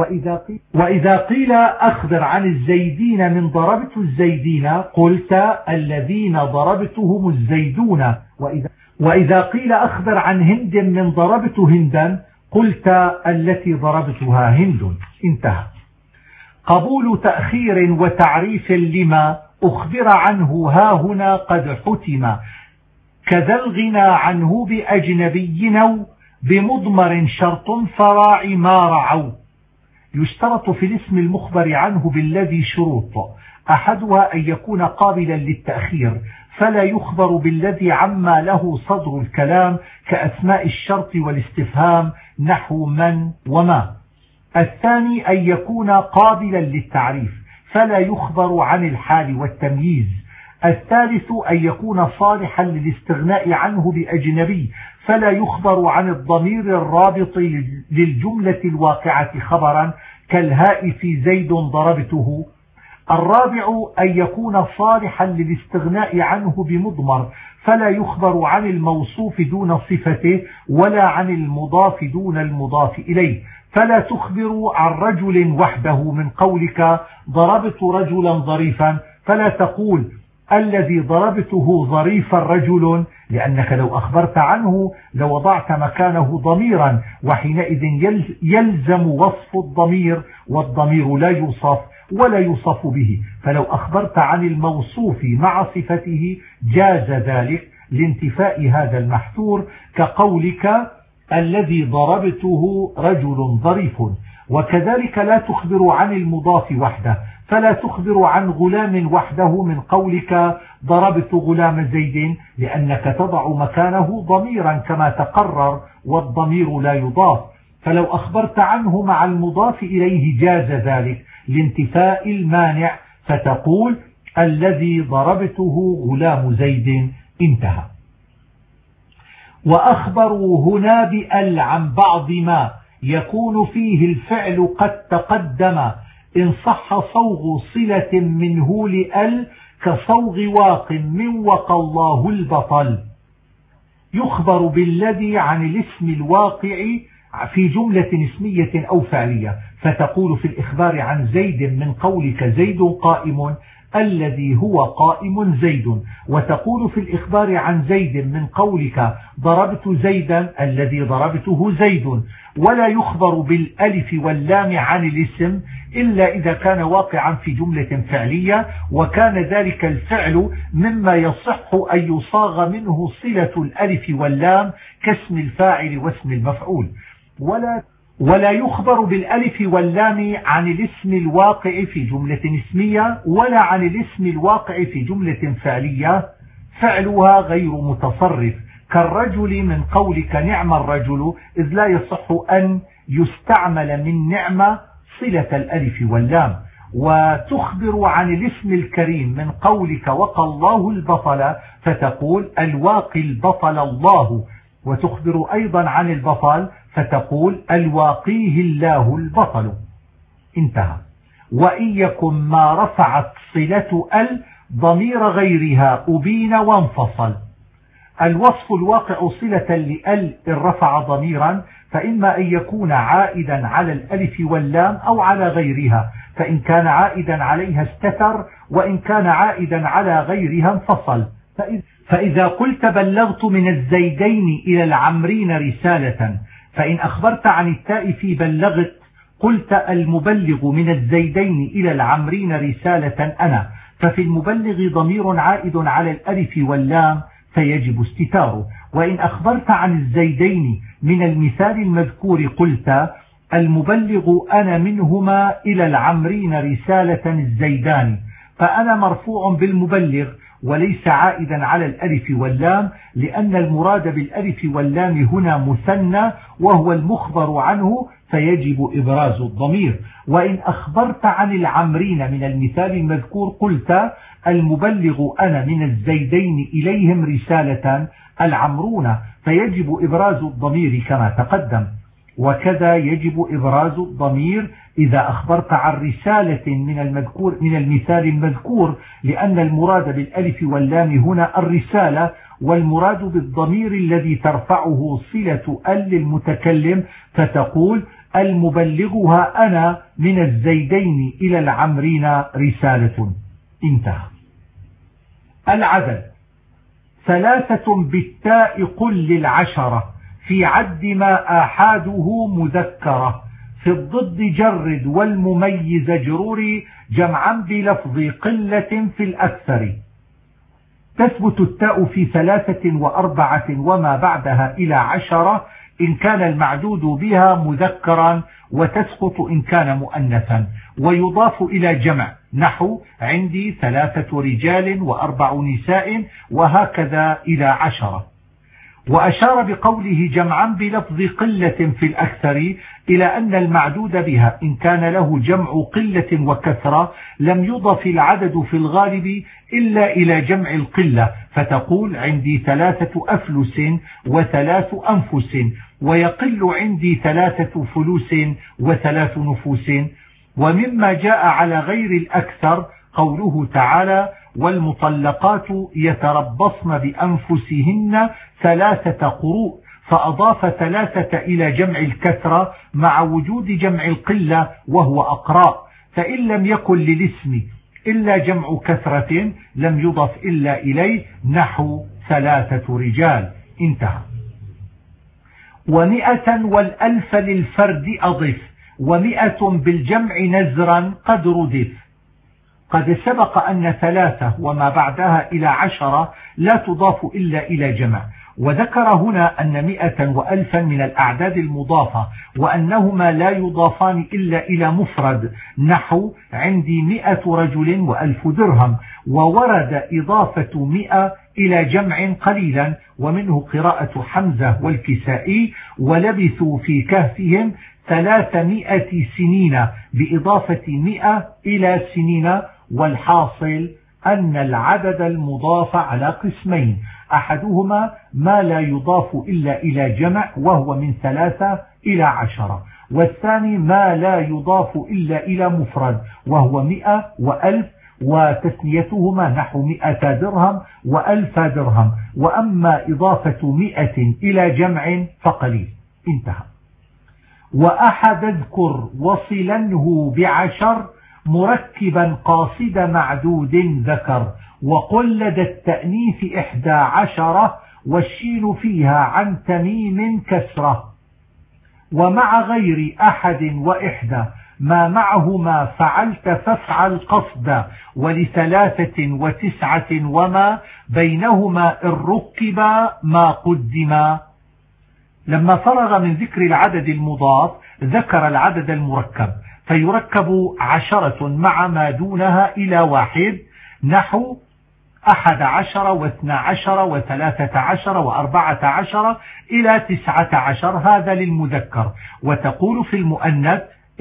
وإذا قيل أخبر عن الزيدين من ضربت الزيدين قلت الذين ضربتهم الزيدون. وإذا قيل أخبر عن هند من ضربت هندا قلت التي ضربتها هند. انتهى. قبول تأخير وتعريف لما أخبر عنه هاهنا قد حتم، كذا الغنى عنه بأجنبي أو بمضمر شرط فراع ما رعوا. يشترط في الاسم المخبر عنه بالذي شروط، أحدها أن يكون قابلا للتأخير فلا يخبر بالذي عما له صدر الكلام كأسماء الشرط والاستفهام نحو من وما. الثاني أن يكون قابلا للتعريف فلا يخبر عن الحال والتمييز. الثالث أن يكون صالحا للاستغناء عنه بأجنبي فلا يخبر عن الضمير الرابط للجملة الواقعة خبرا كالهاء في زيد ضربته. الرابع أن يكون صالحا للاستغناء عنه بمضمر فلا يخبر عن الموصوف دون صفته ولا عن المضاف دون المضاف إليه، فلا تخبر عن رجل وحده من قولك ضربت رجلا ظريفا فلا تقول الذي ضربته ظريفا رجل، لأنك لو أخبرت عنه لوضعت مكانه ضميرا وحينئذ يلزم وصف الضمير، والضمير لا يوصف ولا يوصف به. فلو أخبرت عن الموصوف مع صفته جاز ذلك لانتفاء هذا المحذور كقولك الذي ضربته رجل ظريف. وكذلك لا تخبر عن المضاف وحده، فلا تخبر عن غلام وحده من قولك ضربت غلام زيد، لأنك تضع مكانه ضميرا كما تقرر والضمير لا يضاف. فلو أخبرت عنه مع المضاف إليه جاز ذلك لانتفاء المانع، فتقول الذي ضربته غلام زيد. انتهى. وأخبروا هنا بأل عن بعض ما يكون فيه الفعل قد تقدم، إن صح صوغ صلة منه لأل كصوغ واق من وقى الله البطل. يخبر بالذي عن الاسم الواقع في جملة اسمية أو فعلية، فتقول في الإخبار عن زيد من قولك زيد قائم الذي هو قائم زيد، وتقول في الإخبار عن زيد من قولك ضربت زيدا الذي ضربته زيد. ولا يخبر بالألف واللام عن الاسم إلا إذا كان واقعا في جملة فعلية وكان ذلك الفعل مما يصح أن يصاغ منه صلة الألف واللام كاسم الفاعل واسم المفعول. ولا يخبر بالألف واللام عن الاسم الواقع في جملة اسمية ولا عن الاسم الواقع في جملة فعلية فعلها غير متصرف، كالرجل من قولك نعم الرجل، إذ لا يصح أن يستعمل من نعمة صلة الألف واللام. وتخبر عن الاسم الكريم من قولك وقى الله البطل، فتقول الواقي البطل الله. وتخبر أيضا عن البطل فتقول الواقيه الله البطل. انتهى. وإن يكن ما رفعت صلة ال ضمير غيرها أبين وانفصل. الوصف الواقع صلة لأل إن رفع ضميرا فإما أن يكون عائدا على الألف واللام أو على غيرها، فإن كان عائدا عليها استتر، وإن كان عائدا على غيرها انفصل. فإذا قلت بلغت من الزيدين إلى العمرين رسالة، فإن أخبرت عن التاء في بلغت قلت المبلغ من الزيدين إلى العمرين رسالة أنا، ففي المبلغ ضمير عائد على الألف واللام فيجب استتاره. وإن أخبرت عن الزيدين من المثال المذكور قلت المبلغ أنا منهما إلى العمرين رسالة الزيدان، فأنا مرفوع بالمبلغ وليس عائدا على الألف واللام، لأن المراد بالألف واللام هنا مثنى وهو المخبر عنه فيجب إبراز الضمير. وإن أخبرت عن العمرين من المثال المذكور قلت المبلغ أنا من الزيدين إليهم رسالة العمرون، فيجب إبراز الضمير كما تقدم. وكذا يجب إبراز الضمير إذا أخبرت عن رسالة من المثال المذكور، لأن المراد بالألف واللام هنا الرسالة، والمراد بالضمير الذي ترفعه صلة للمتكلم، فتقول المبلغها أنا من الزيدين إلى العمرين رسالة. انتهى. العدد 3 بالتاء قل للعشرة في عد ما آحاده مذكرة، في الضد جرد والمميز جروري جمعا بلفظ قلة في الأكثر. تثبت التاء في 3 و4 وما بعدها إلى 10 إن كان المعدود بها مذكرا، وتسقط إن كان مؤنثا، ويضاف إلى جمع نحو عندي 3 رجال و4 نساء، وهكذا إلى 10. وأشار بقوله جمعا بلفظ قلة في الأكثر إلى أن المعدود بها إن كان له جمع قلة وكثرة لم يضف العدد في الغالب إلا إلى جمع القلة، فتقول عندي 3 أفلس و3 أنفس، ويقل عندي 3 فلوس و3 نفوس. ومما جاء على غير الأكثر قوله تعالى والمطلقات يتربصن بأنفسهن 3 قروء، فأضاف 3 إلى جمع الكثرة مع وجود جمع القلة وهو أقراء، فإن لم يكن للاسم إلا جمع كثرة لم يضف إلا إليه نحو 3 رجال. انتهى. 100 والألف للفرد أضف، 100 بالجمع نزرا قد ردف. قد سبق أن 3 وما بعدها إلى 10 لا تضاف إلا إلى جمع، وذكر هنا أن 100 و1000 من الأعداد المضافة، وأنهما لا يضافان إلا إلى مفرد نحو عندي 100 رجل و1000 درهم، وورد إضافة 100 إلى جمع قليلا، ومنه قراءة حمزة والكسائي ولبثوا في كهفهم 300 سنين بإضافة 100 إلى سنين. والحاصل أن العدد المضاف على قسمين، أحدهما ما لا يضاف إلا إلى جمع وهو من 3 إلى 10، والثاني ما لا يضاف إلا إلى مفرد وهو 100 و1000 وتثنيتهما نحو 100 درهم و1000 درهم، وأما إضافة 100 إلى جمع فقليل. انتهى. وأحد اذكر وصلنه ب10 مركبا قاصد معدود ذكر، وقل لدى التأنيث 11 والشين فيها عن تميم كسرة. ومع غير أحد وإحدى ما معهما فعلت فافعل قصدا، ول3 و9 وما بينهما إن ركبا ما قدما. لما فرغ من ذكر العدد المضاف ذكر العدد المركب، فيركب 10 مع ما دونها إلى 1 نحو 11 و12 و13 و14 إلى 19، هذا للمذكر. وتقول في المؤنث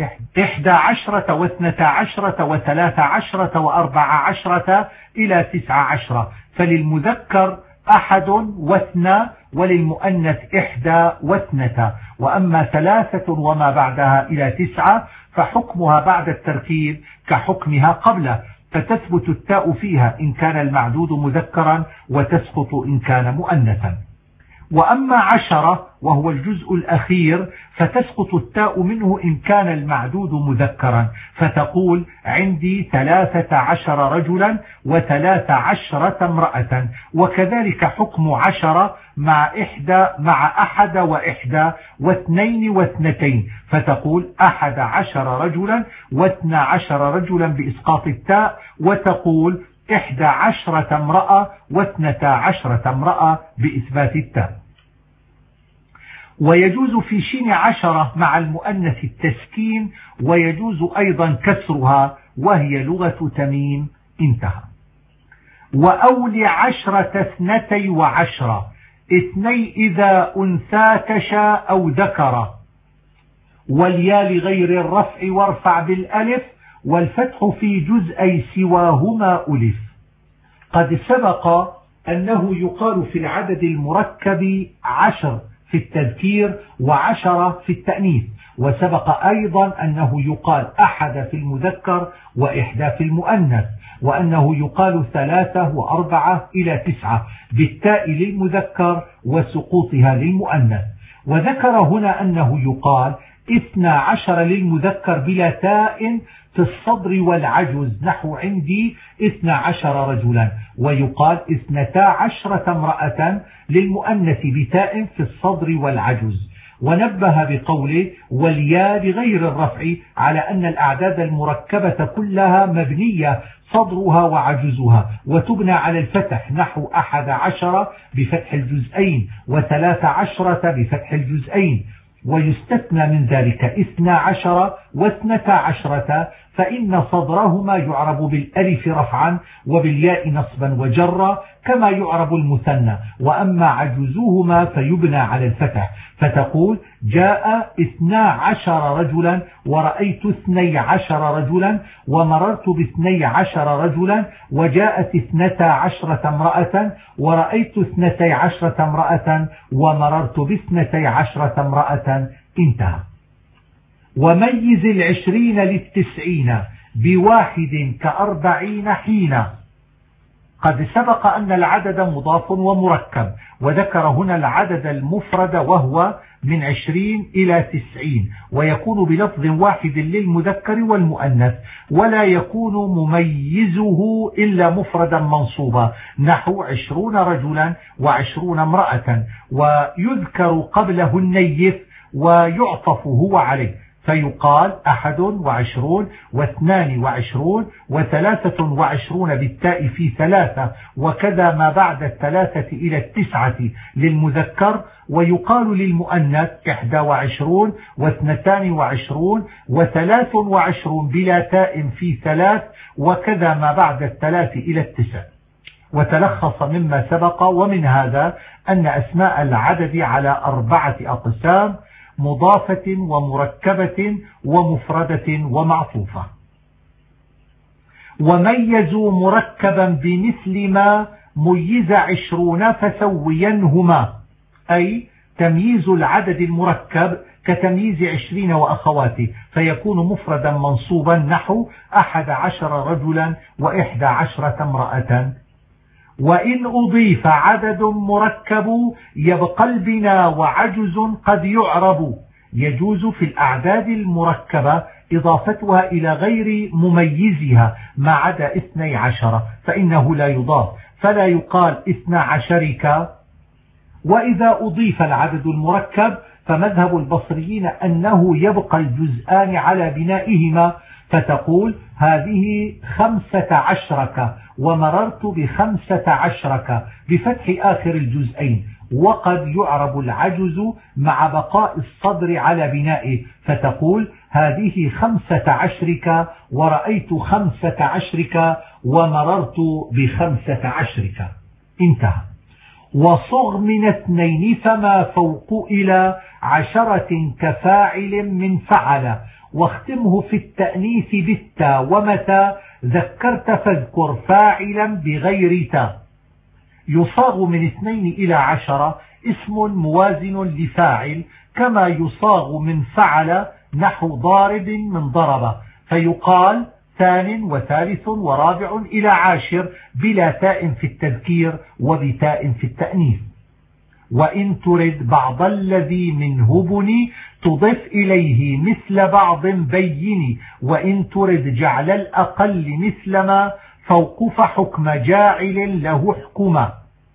11 و12 و13 و14 إلى 19، فللمذكر 1 و2 وللمؤنث 1 و2. وأما 3 وما بعدها إلى 9 فحكمها بعد التركيب كحكمها قبله، فتثبت التاء فيها إن كان المعدود مذكرا وتسقط إن كان مؤنثا. وأما 10 وهو الجزء الأخير فتسقط التاء منه إن كان المعدود مذكرا، فتقول عندي 13 رجلا و13 امرأة، وكذلك حكم 10 مع 1 و1 واثنين واثنتين، فتقول 11 رجلا و12 رجلا بإسقاط التاء، وتقول 11 امرأة و12 امرأة بإثبات التاء. ويجوز في شين 10 مع المؤنث التسكين، ويجوز أيضا كسرها وهي لغة تميم. انتهى. وأول 12 2 إذا أنثى تشاء أو ذكر، والياء لغير الرفع وارفع بالألف، والفتح في جزء سواهما ألف. قد سبق أنه يقال في العدد المركب 10 في التذكير و10 في التأنيث، وسبق أيضا أنه يقال 1 في المذكر و1 في المؤنث، وأنه يقال 3 و4 إلى 9 بالتاء للمذكر وسقوطها للمؤنث. وذكر هنا أنه يقال 12 للمذكر بلا تاء في الصدر والعجز، نحو عندي 12 رجلا، ويقال 12 امرأة للمؤنث بتاء في الصدر والعجز. ونبه بقوله والياء لغير الرفع على أن الأعداد المركبة كلها مبنية صدرها وعجزها وتبنى على الفتح، نحو 11 بفتح الجزئين و13 بفتح الجزئين. ويستثنى من ذلك 12 و12 فإن صدرهما يعرب بالألف رفعا وبالياء نصبا وجرا كما يعرب المثنى، وأما عجزوهما فيبنى على الفتح، فتقول جاء 12 رجلا ورأيت 12 رجلا ومررت ب12 رجلا، وجاءت 12 امرأة ورأيت 12 امرأة ومررت ب12 امرأة. انتهى. وميز 20 ل90 ب1 ك40 حين. قد سبق أن العدد مضاف ومركب، وذكر هنا العدد المفرد وهو من 20 إلى 90، ويكون بلفظ واحد للمذكر والمؤنث، ولا يكون مميزه إلا مفردا منصوبا، نحو 20 رجلا و20 امرأة، ويذكر قبله النيف ويعطف هو عليه، فيقال 21 و22 و23 بالتاء في 3، وكذا ما بعد 3 إلى 9 للمذكر. ويقال للمؤنث 21 و22 و23 بلا تاء في 3، وكذا ما بعد 3 إلى 9. وتلخص مما سبق ومن هذا أن أسماء العدد على 4 أقسام: مضافة ومركبة ومفردة ومعطوفة. وميزوا مركبا بمثل ما ميز 20 فسوينهما، أي تمييز العدد المركب كتمييز 20 وأخواته، فيكون مفردا منصوبا، نحو 11 رجلا و11 امرأة. وإن أضيف عدد مركب يبقى البناء وعجز قد يعرب. يجوز في الأعداد المركبة إضافتها إلى غير مميزها ما عدا 12 فإنه لا يضاف، فلا يقال 12. وإذا أضيف العدد المركب فمذهب البصريين أنه يبقى الجزءان على بنائهما، فتقول هذه 15 ومررت ب15 بفتح آخر الجزئين. وقد يعرب العجز مع بقاء الصدر على بنائه، فتقول هذه 15 ورأيت 15 ومررت ب15. انتهى. وصغ من 2 فما فوق إلى 10 كفاعل من فعل، واختمه في التأنيث بالتا، ومتى ذكرت فاذكر فاعلا بغير تا. يصاغ من 2 إلى 10 اسم موازن لفاعل، كما يصاغ من فعل، نحو ضارب من ضرب، فيقال 2 وثالث ورابع إلى 10 بلا تاء في التذكير وبتاء في التأنيث. وإن ترد بعض الذي منه بني تضف إليه مثل بعض بين، وإن ترد جعل الأقل مثل ما فوق فحكم جاعل له حكما.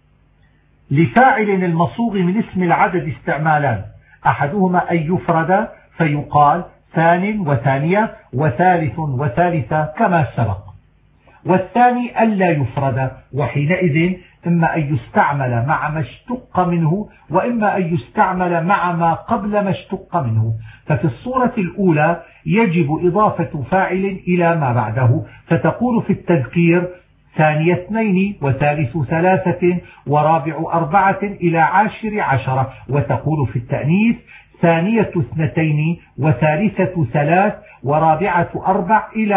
لفاعل المصوغ من اسم العدد استعمالان: أحدهما أن يفرد فيقال 2 وثانية وثالث وثالثة كما سبق، والثاني ألا يفرد، وحينئذ إما أن يستعمل مع ما اشتق منه، وإما أن يستعمل مع ما قبل ما اشتق منه. ففي الصورة الأولى يجب إضافة فاعل إلى ما بعده، فتقول في التذكير ثاني 2 وثالث 3 ورابع 4 إلى 10 وتقول في التأنيث ثانية 2 وثالثة 3 ورابعة 4 إلى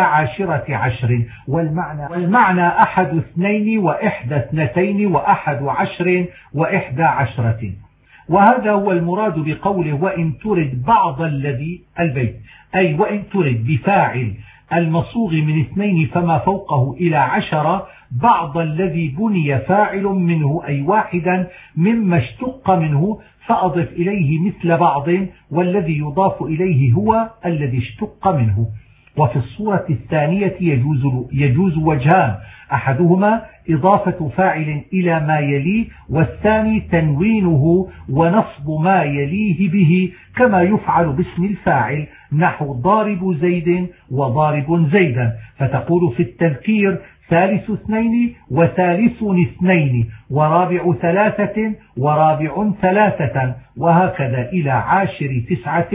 10 والمعنى أحد 2 وإحدى 2 وأحد 10 وإحدى 10. وهذا هو المراد بقوله وإن ترد بعض الذي البيت، أي وإن ترد بفاعل المصوغ من 2 فما فوقه إلى 10 بعض الذي بني فاعل منه، أي واحدا مما اشتق منه، فأضف إليه مثل بعض، والذي يضاف إليه هو الذي اشتق منه. وفي الصورة الثانية يجوز وجهان، أحدهما إضافة فاعل إلى ما يليه، والثاني تنوينه ونصب ما يليه به كما يفعل باسم الفاعل، نحو ضارب زيد وضارب زيدا، فتقول في التذكير ثالث 2 وثالث 2 ورابع 3 ورابع 3 وهكذا إلى 10 9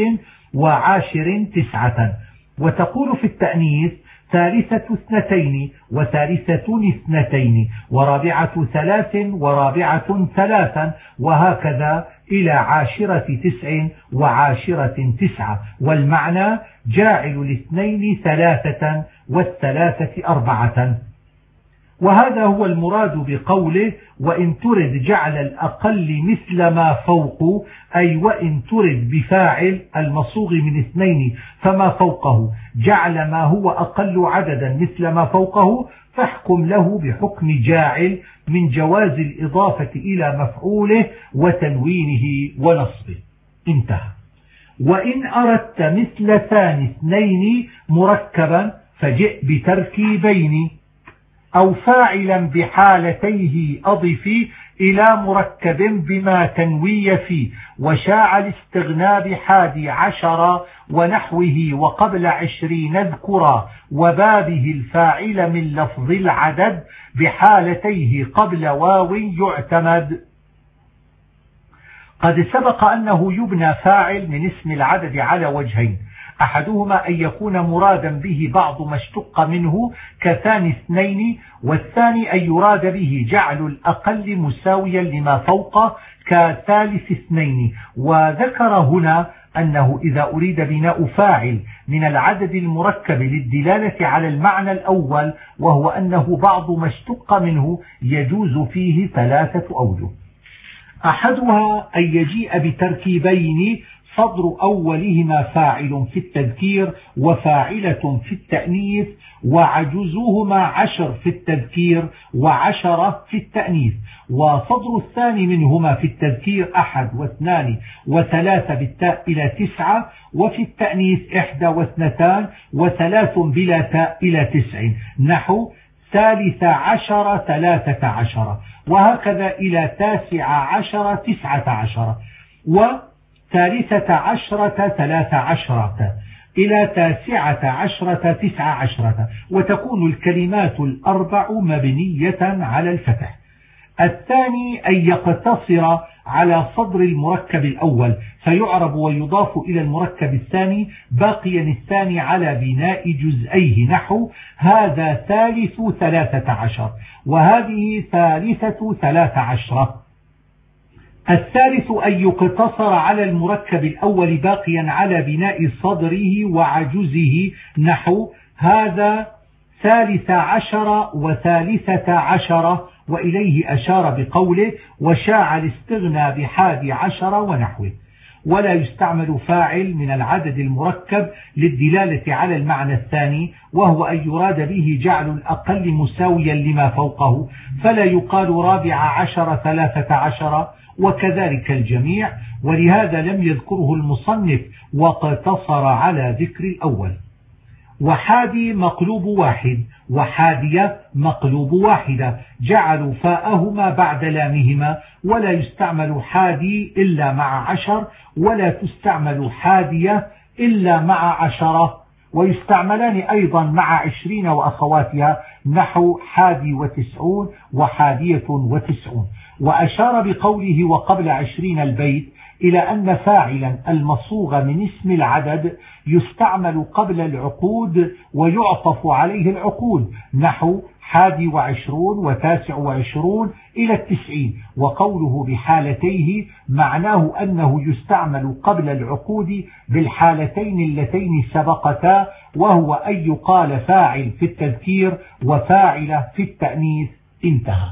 و10 9. وتقول في التأنيث ثالثة 2 وثالثة 2 ورابعة 3 ورابعة 3 وهكذا إلى 10 9 و10 9. والمعنى جاعل 2 3 والثلاثة 4. وهذا هو المراد بقوله وإن ترد جعل الأقل مثل ما فوق، أي وإن ترد بفاعل المصوغ من 2 فما فوقه جعل ما هو أقل عددا مثل ما فوقه، فاحكم له بحكم جاعل من جواز الإضافة إلى مفعوله وتنوينه ونصبه. انتهى. وإن أردت مثل ثاني 2 مركبا فجئ بتركيبين، أو فاعلا بحالتيه أضفي إلى مركب بما تنوي فيه، وشاع الاستغناء ب11 ونحوه وقبل 20 اذكرا، وبابه الفاعل من لفظ العدد بحالتيه قبل واو يعتمد. قد سبق أنه يبنى فاعل من اسم العدد على وجهين، أحدهما أن يكون مرادا به بعض ما اشتق منه كثاني 2، والثاني أن يراد به جعل الأقل مساويا لما فوقه كثالث 2. وذكر هنا أنه إذا أريد بناء فاعل من العدد المركب للدلالة على المعنى الأول وهو أنه بعض ما اشتق منه يجوز فيه 3 أوجه. أحدها أن يجيء بتركيبين صدر أولهما فاعل في التذكير وفاعلة في التأنيث، وعجزهما 10 في التذكير و10 في التأنيث، وصدر الثاني منهما في التذكير 1 و2 و3 بالتاء إلى 9، وفي التأنيث 1 و2 و3 بلا تاء إلى 9، نحو 13 13 وهكذا إلى 19 19 و13 13 إلى 19 19، وتكون الكلمات الأربع مبنية على الفتح. الثاني أن يقتصر على صدر المركب الأول فيعرب ويضاف إلى المركب الثاني، باقيا الثاني على بناء جزئيه، نحو هذا ثالث 13 وهذه ثالثة 13. الثالث أن يقتصر على المركب الأول باقيا على بناء صدره وعجزه، نحو هذا 13 و13، وإليه أشار بقوله وشاع الاستغنى ب11 ونحوه. ولا يستعمل فاعل من العدد المركب للدلالة على المعنى الثاني وهو أن يراد به جعل الأقل مساويا لما فوقه، فلا يقال 14 13 وكذلك الجميع، ولهذا لم يذكره المصنف واقتصر على ذكر الأول. وحادي مقلوب واحد وحادية مقلوب واحدة جعلوا فاءهما بعد لامهما، ولا يستعمل حادي إلا مع 10، ولا تستعمل حادية إلا مع 10، ويستعملان أيضا مع 20 وأخواتها، نحو 91 و91. وأشار بقوله وقبل 20 البيت إلى أن فاعلا المصوغ من اسم العدد يستعمل قبل العقود ويعطف عليه العقود، نحو 21 و29 إلى 90. وقوله بحالتيه معناه أنه يستعمل قبل العقود بالحالتين اللتين سبقتا، وهو أن يقال فاعل في التذكير وفاعل في التأنيث. انتهى.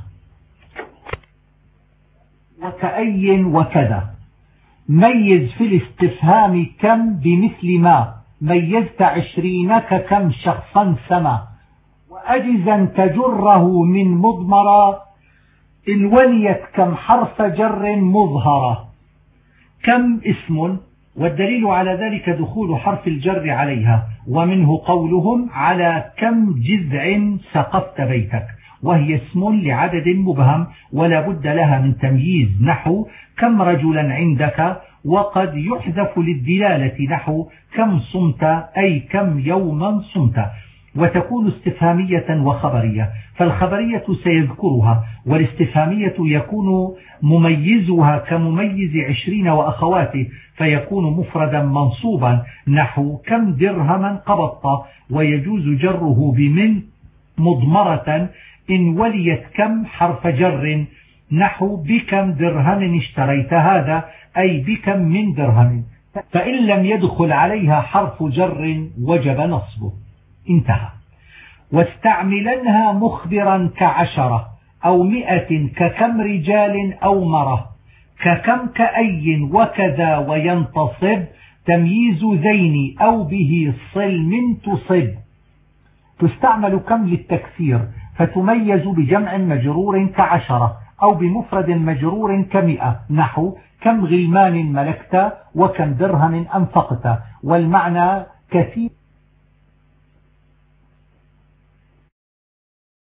وكأي وكذا. ميز في الاستفهام كم بمثل ما ميزت 20 ككم شخصا سما، وأجزا تجره من مضمرة إن وليت كم حرف جر مظهرة. كم اسم، والدليل على ذلك دخول حرف الجر عليها، ومنه قولهم على كم جذع سقفت بيتك، وهي اسم لعدد مبهم ولا بد لها من تمييز، نحو كم رجلا عندك، وقد يحذف للدلالة نحو كم صمت أي كم يوما صمت. وتكون استفهامية وخبرية، فالخبرية سيذكرها، والاستفهامية يكون مميزها كمميز 20 وأخواته، فيكون مفردا منصوبا نحو كم درهما قبضت، ويجوز جره بمن مضمرة إن وليت كم حرف جر نحو بكم درهم اشتريت هذا، أي بكم من درهم، فإن لم يدخل عليها حرف جر وجب نصبه. انتهى. واستعملنها مخبرا ك10 أو 100 ككم رجال أو مرة، ككم كأي وكذا وينتصب تمييز ذين أو به صل من تصب. تستعمل كم للتكثير فتميز بجمع مجرور ك10 أو بمفرد مجرور ك100 نحو كم غلمان ملكت وكم درهم أنفقت، والمعنى كثير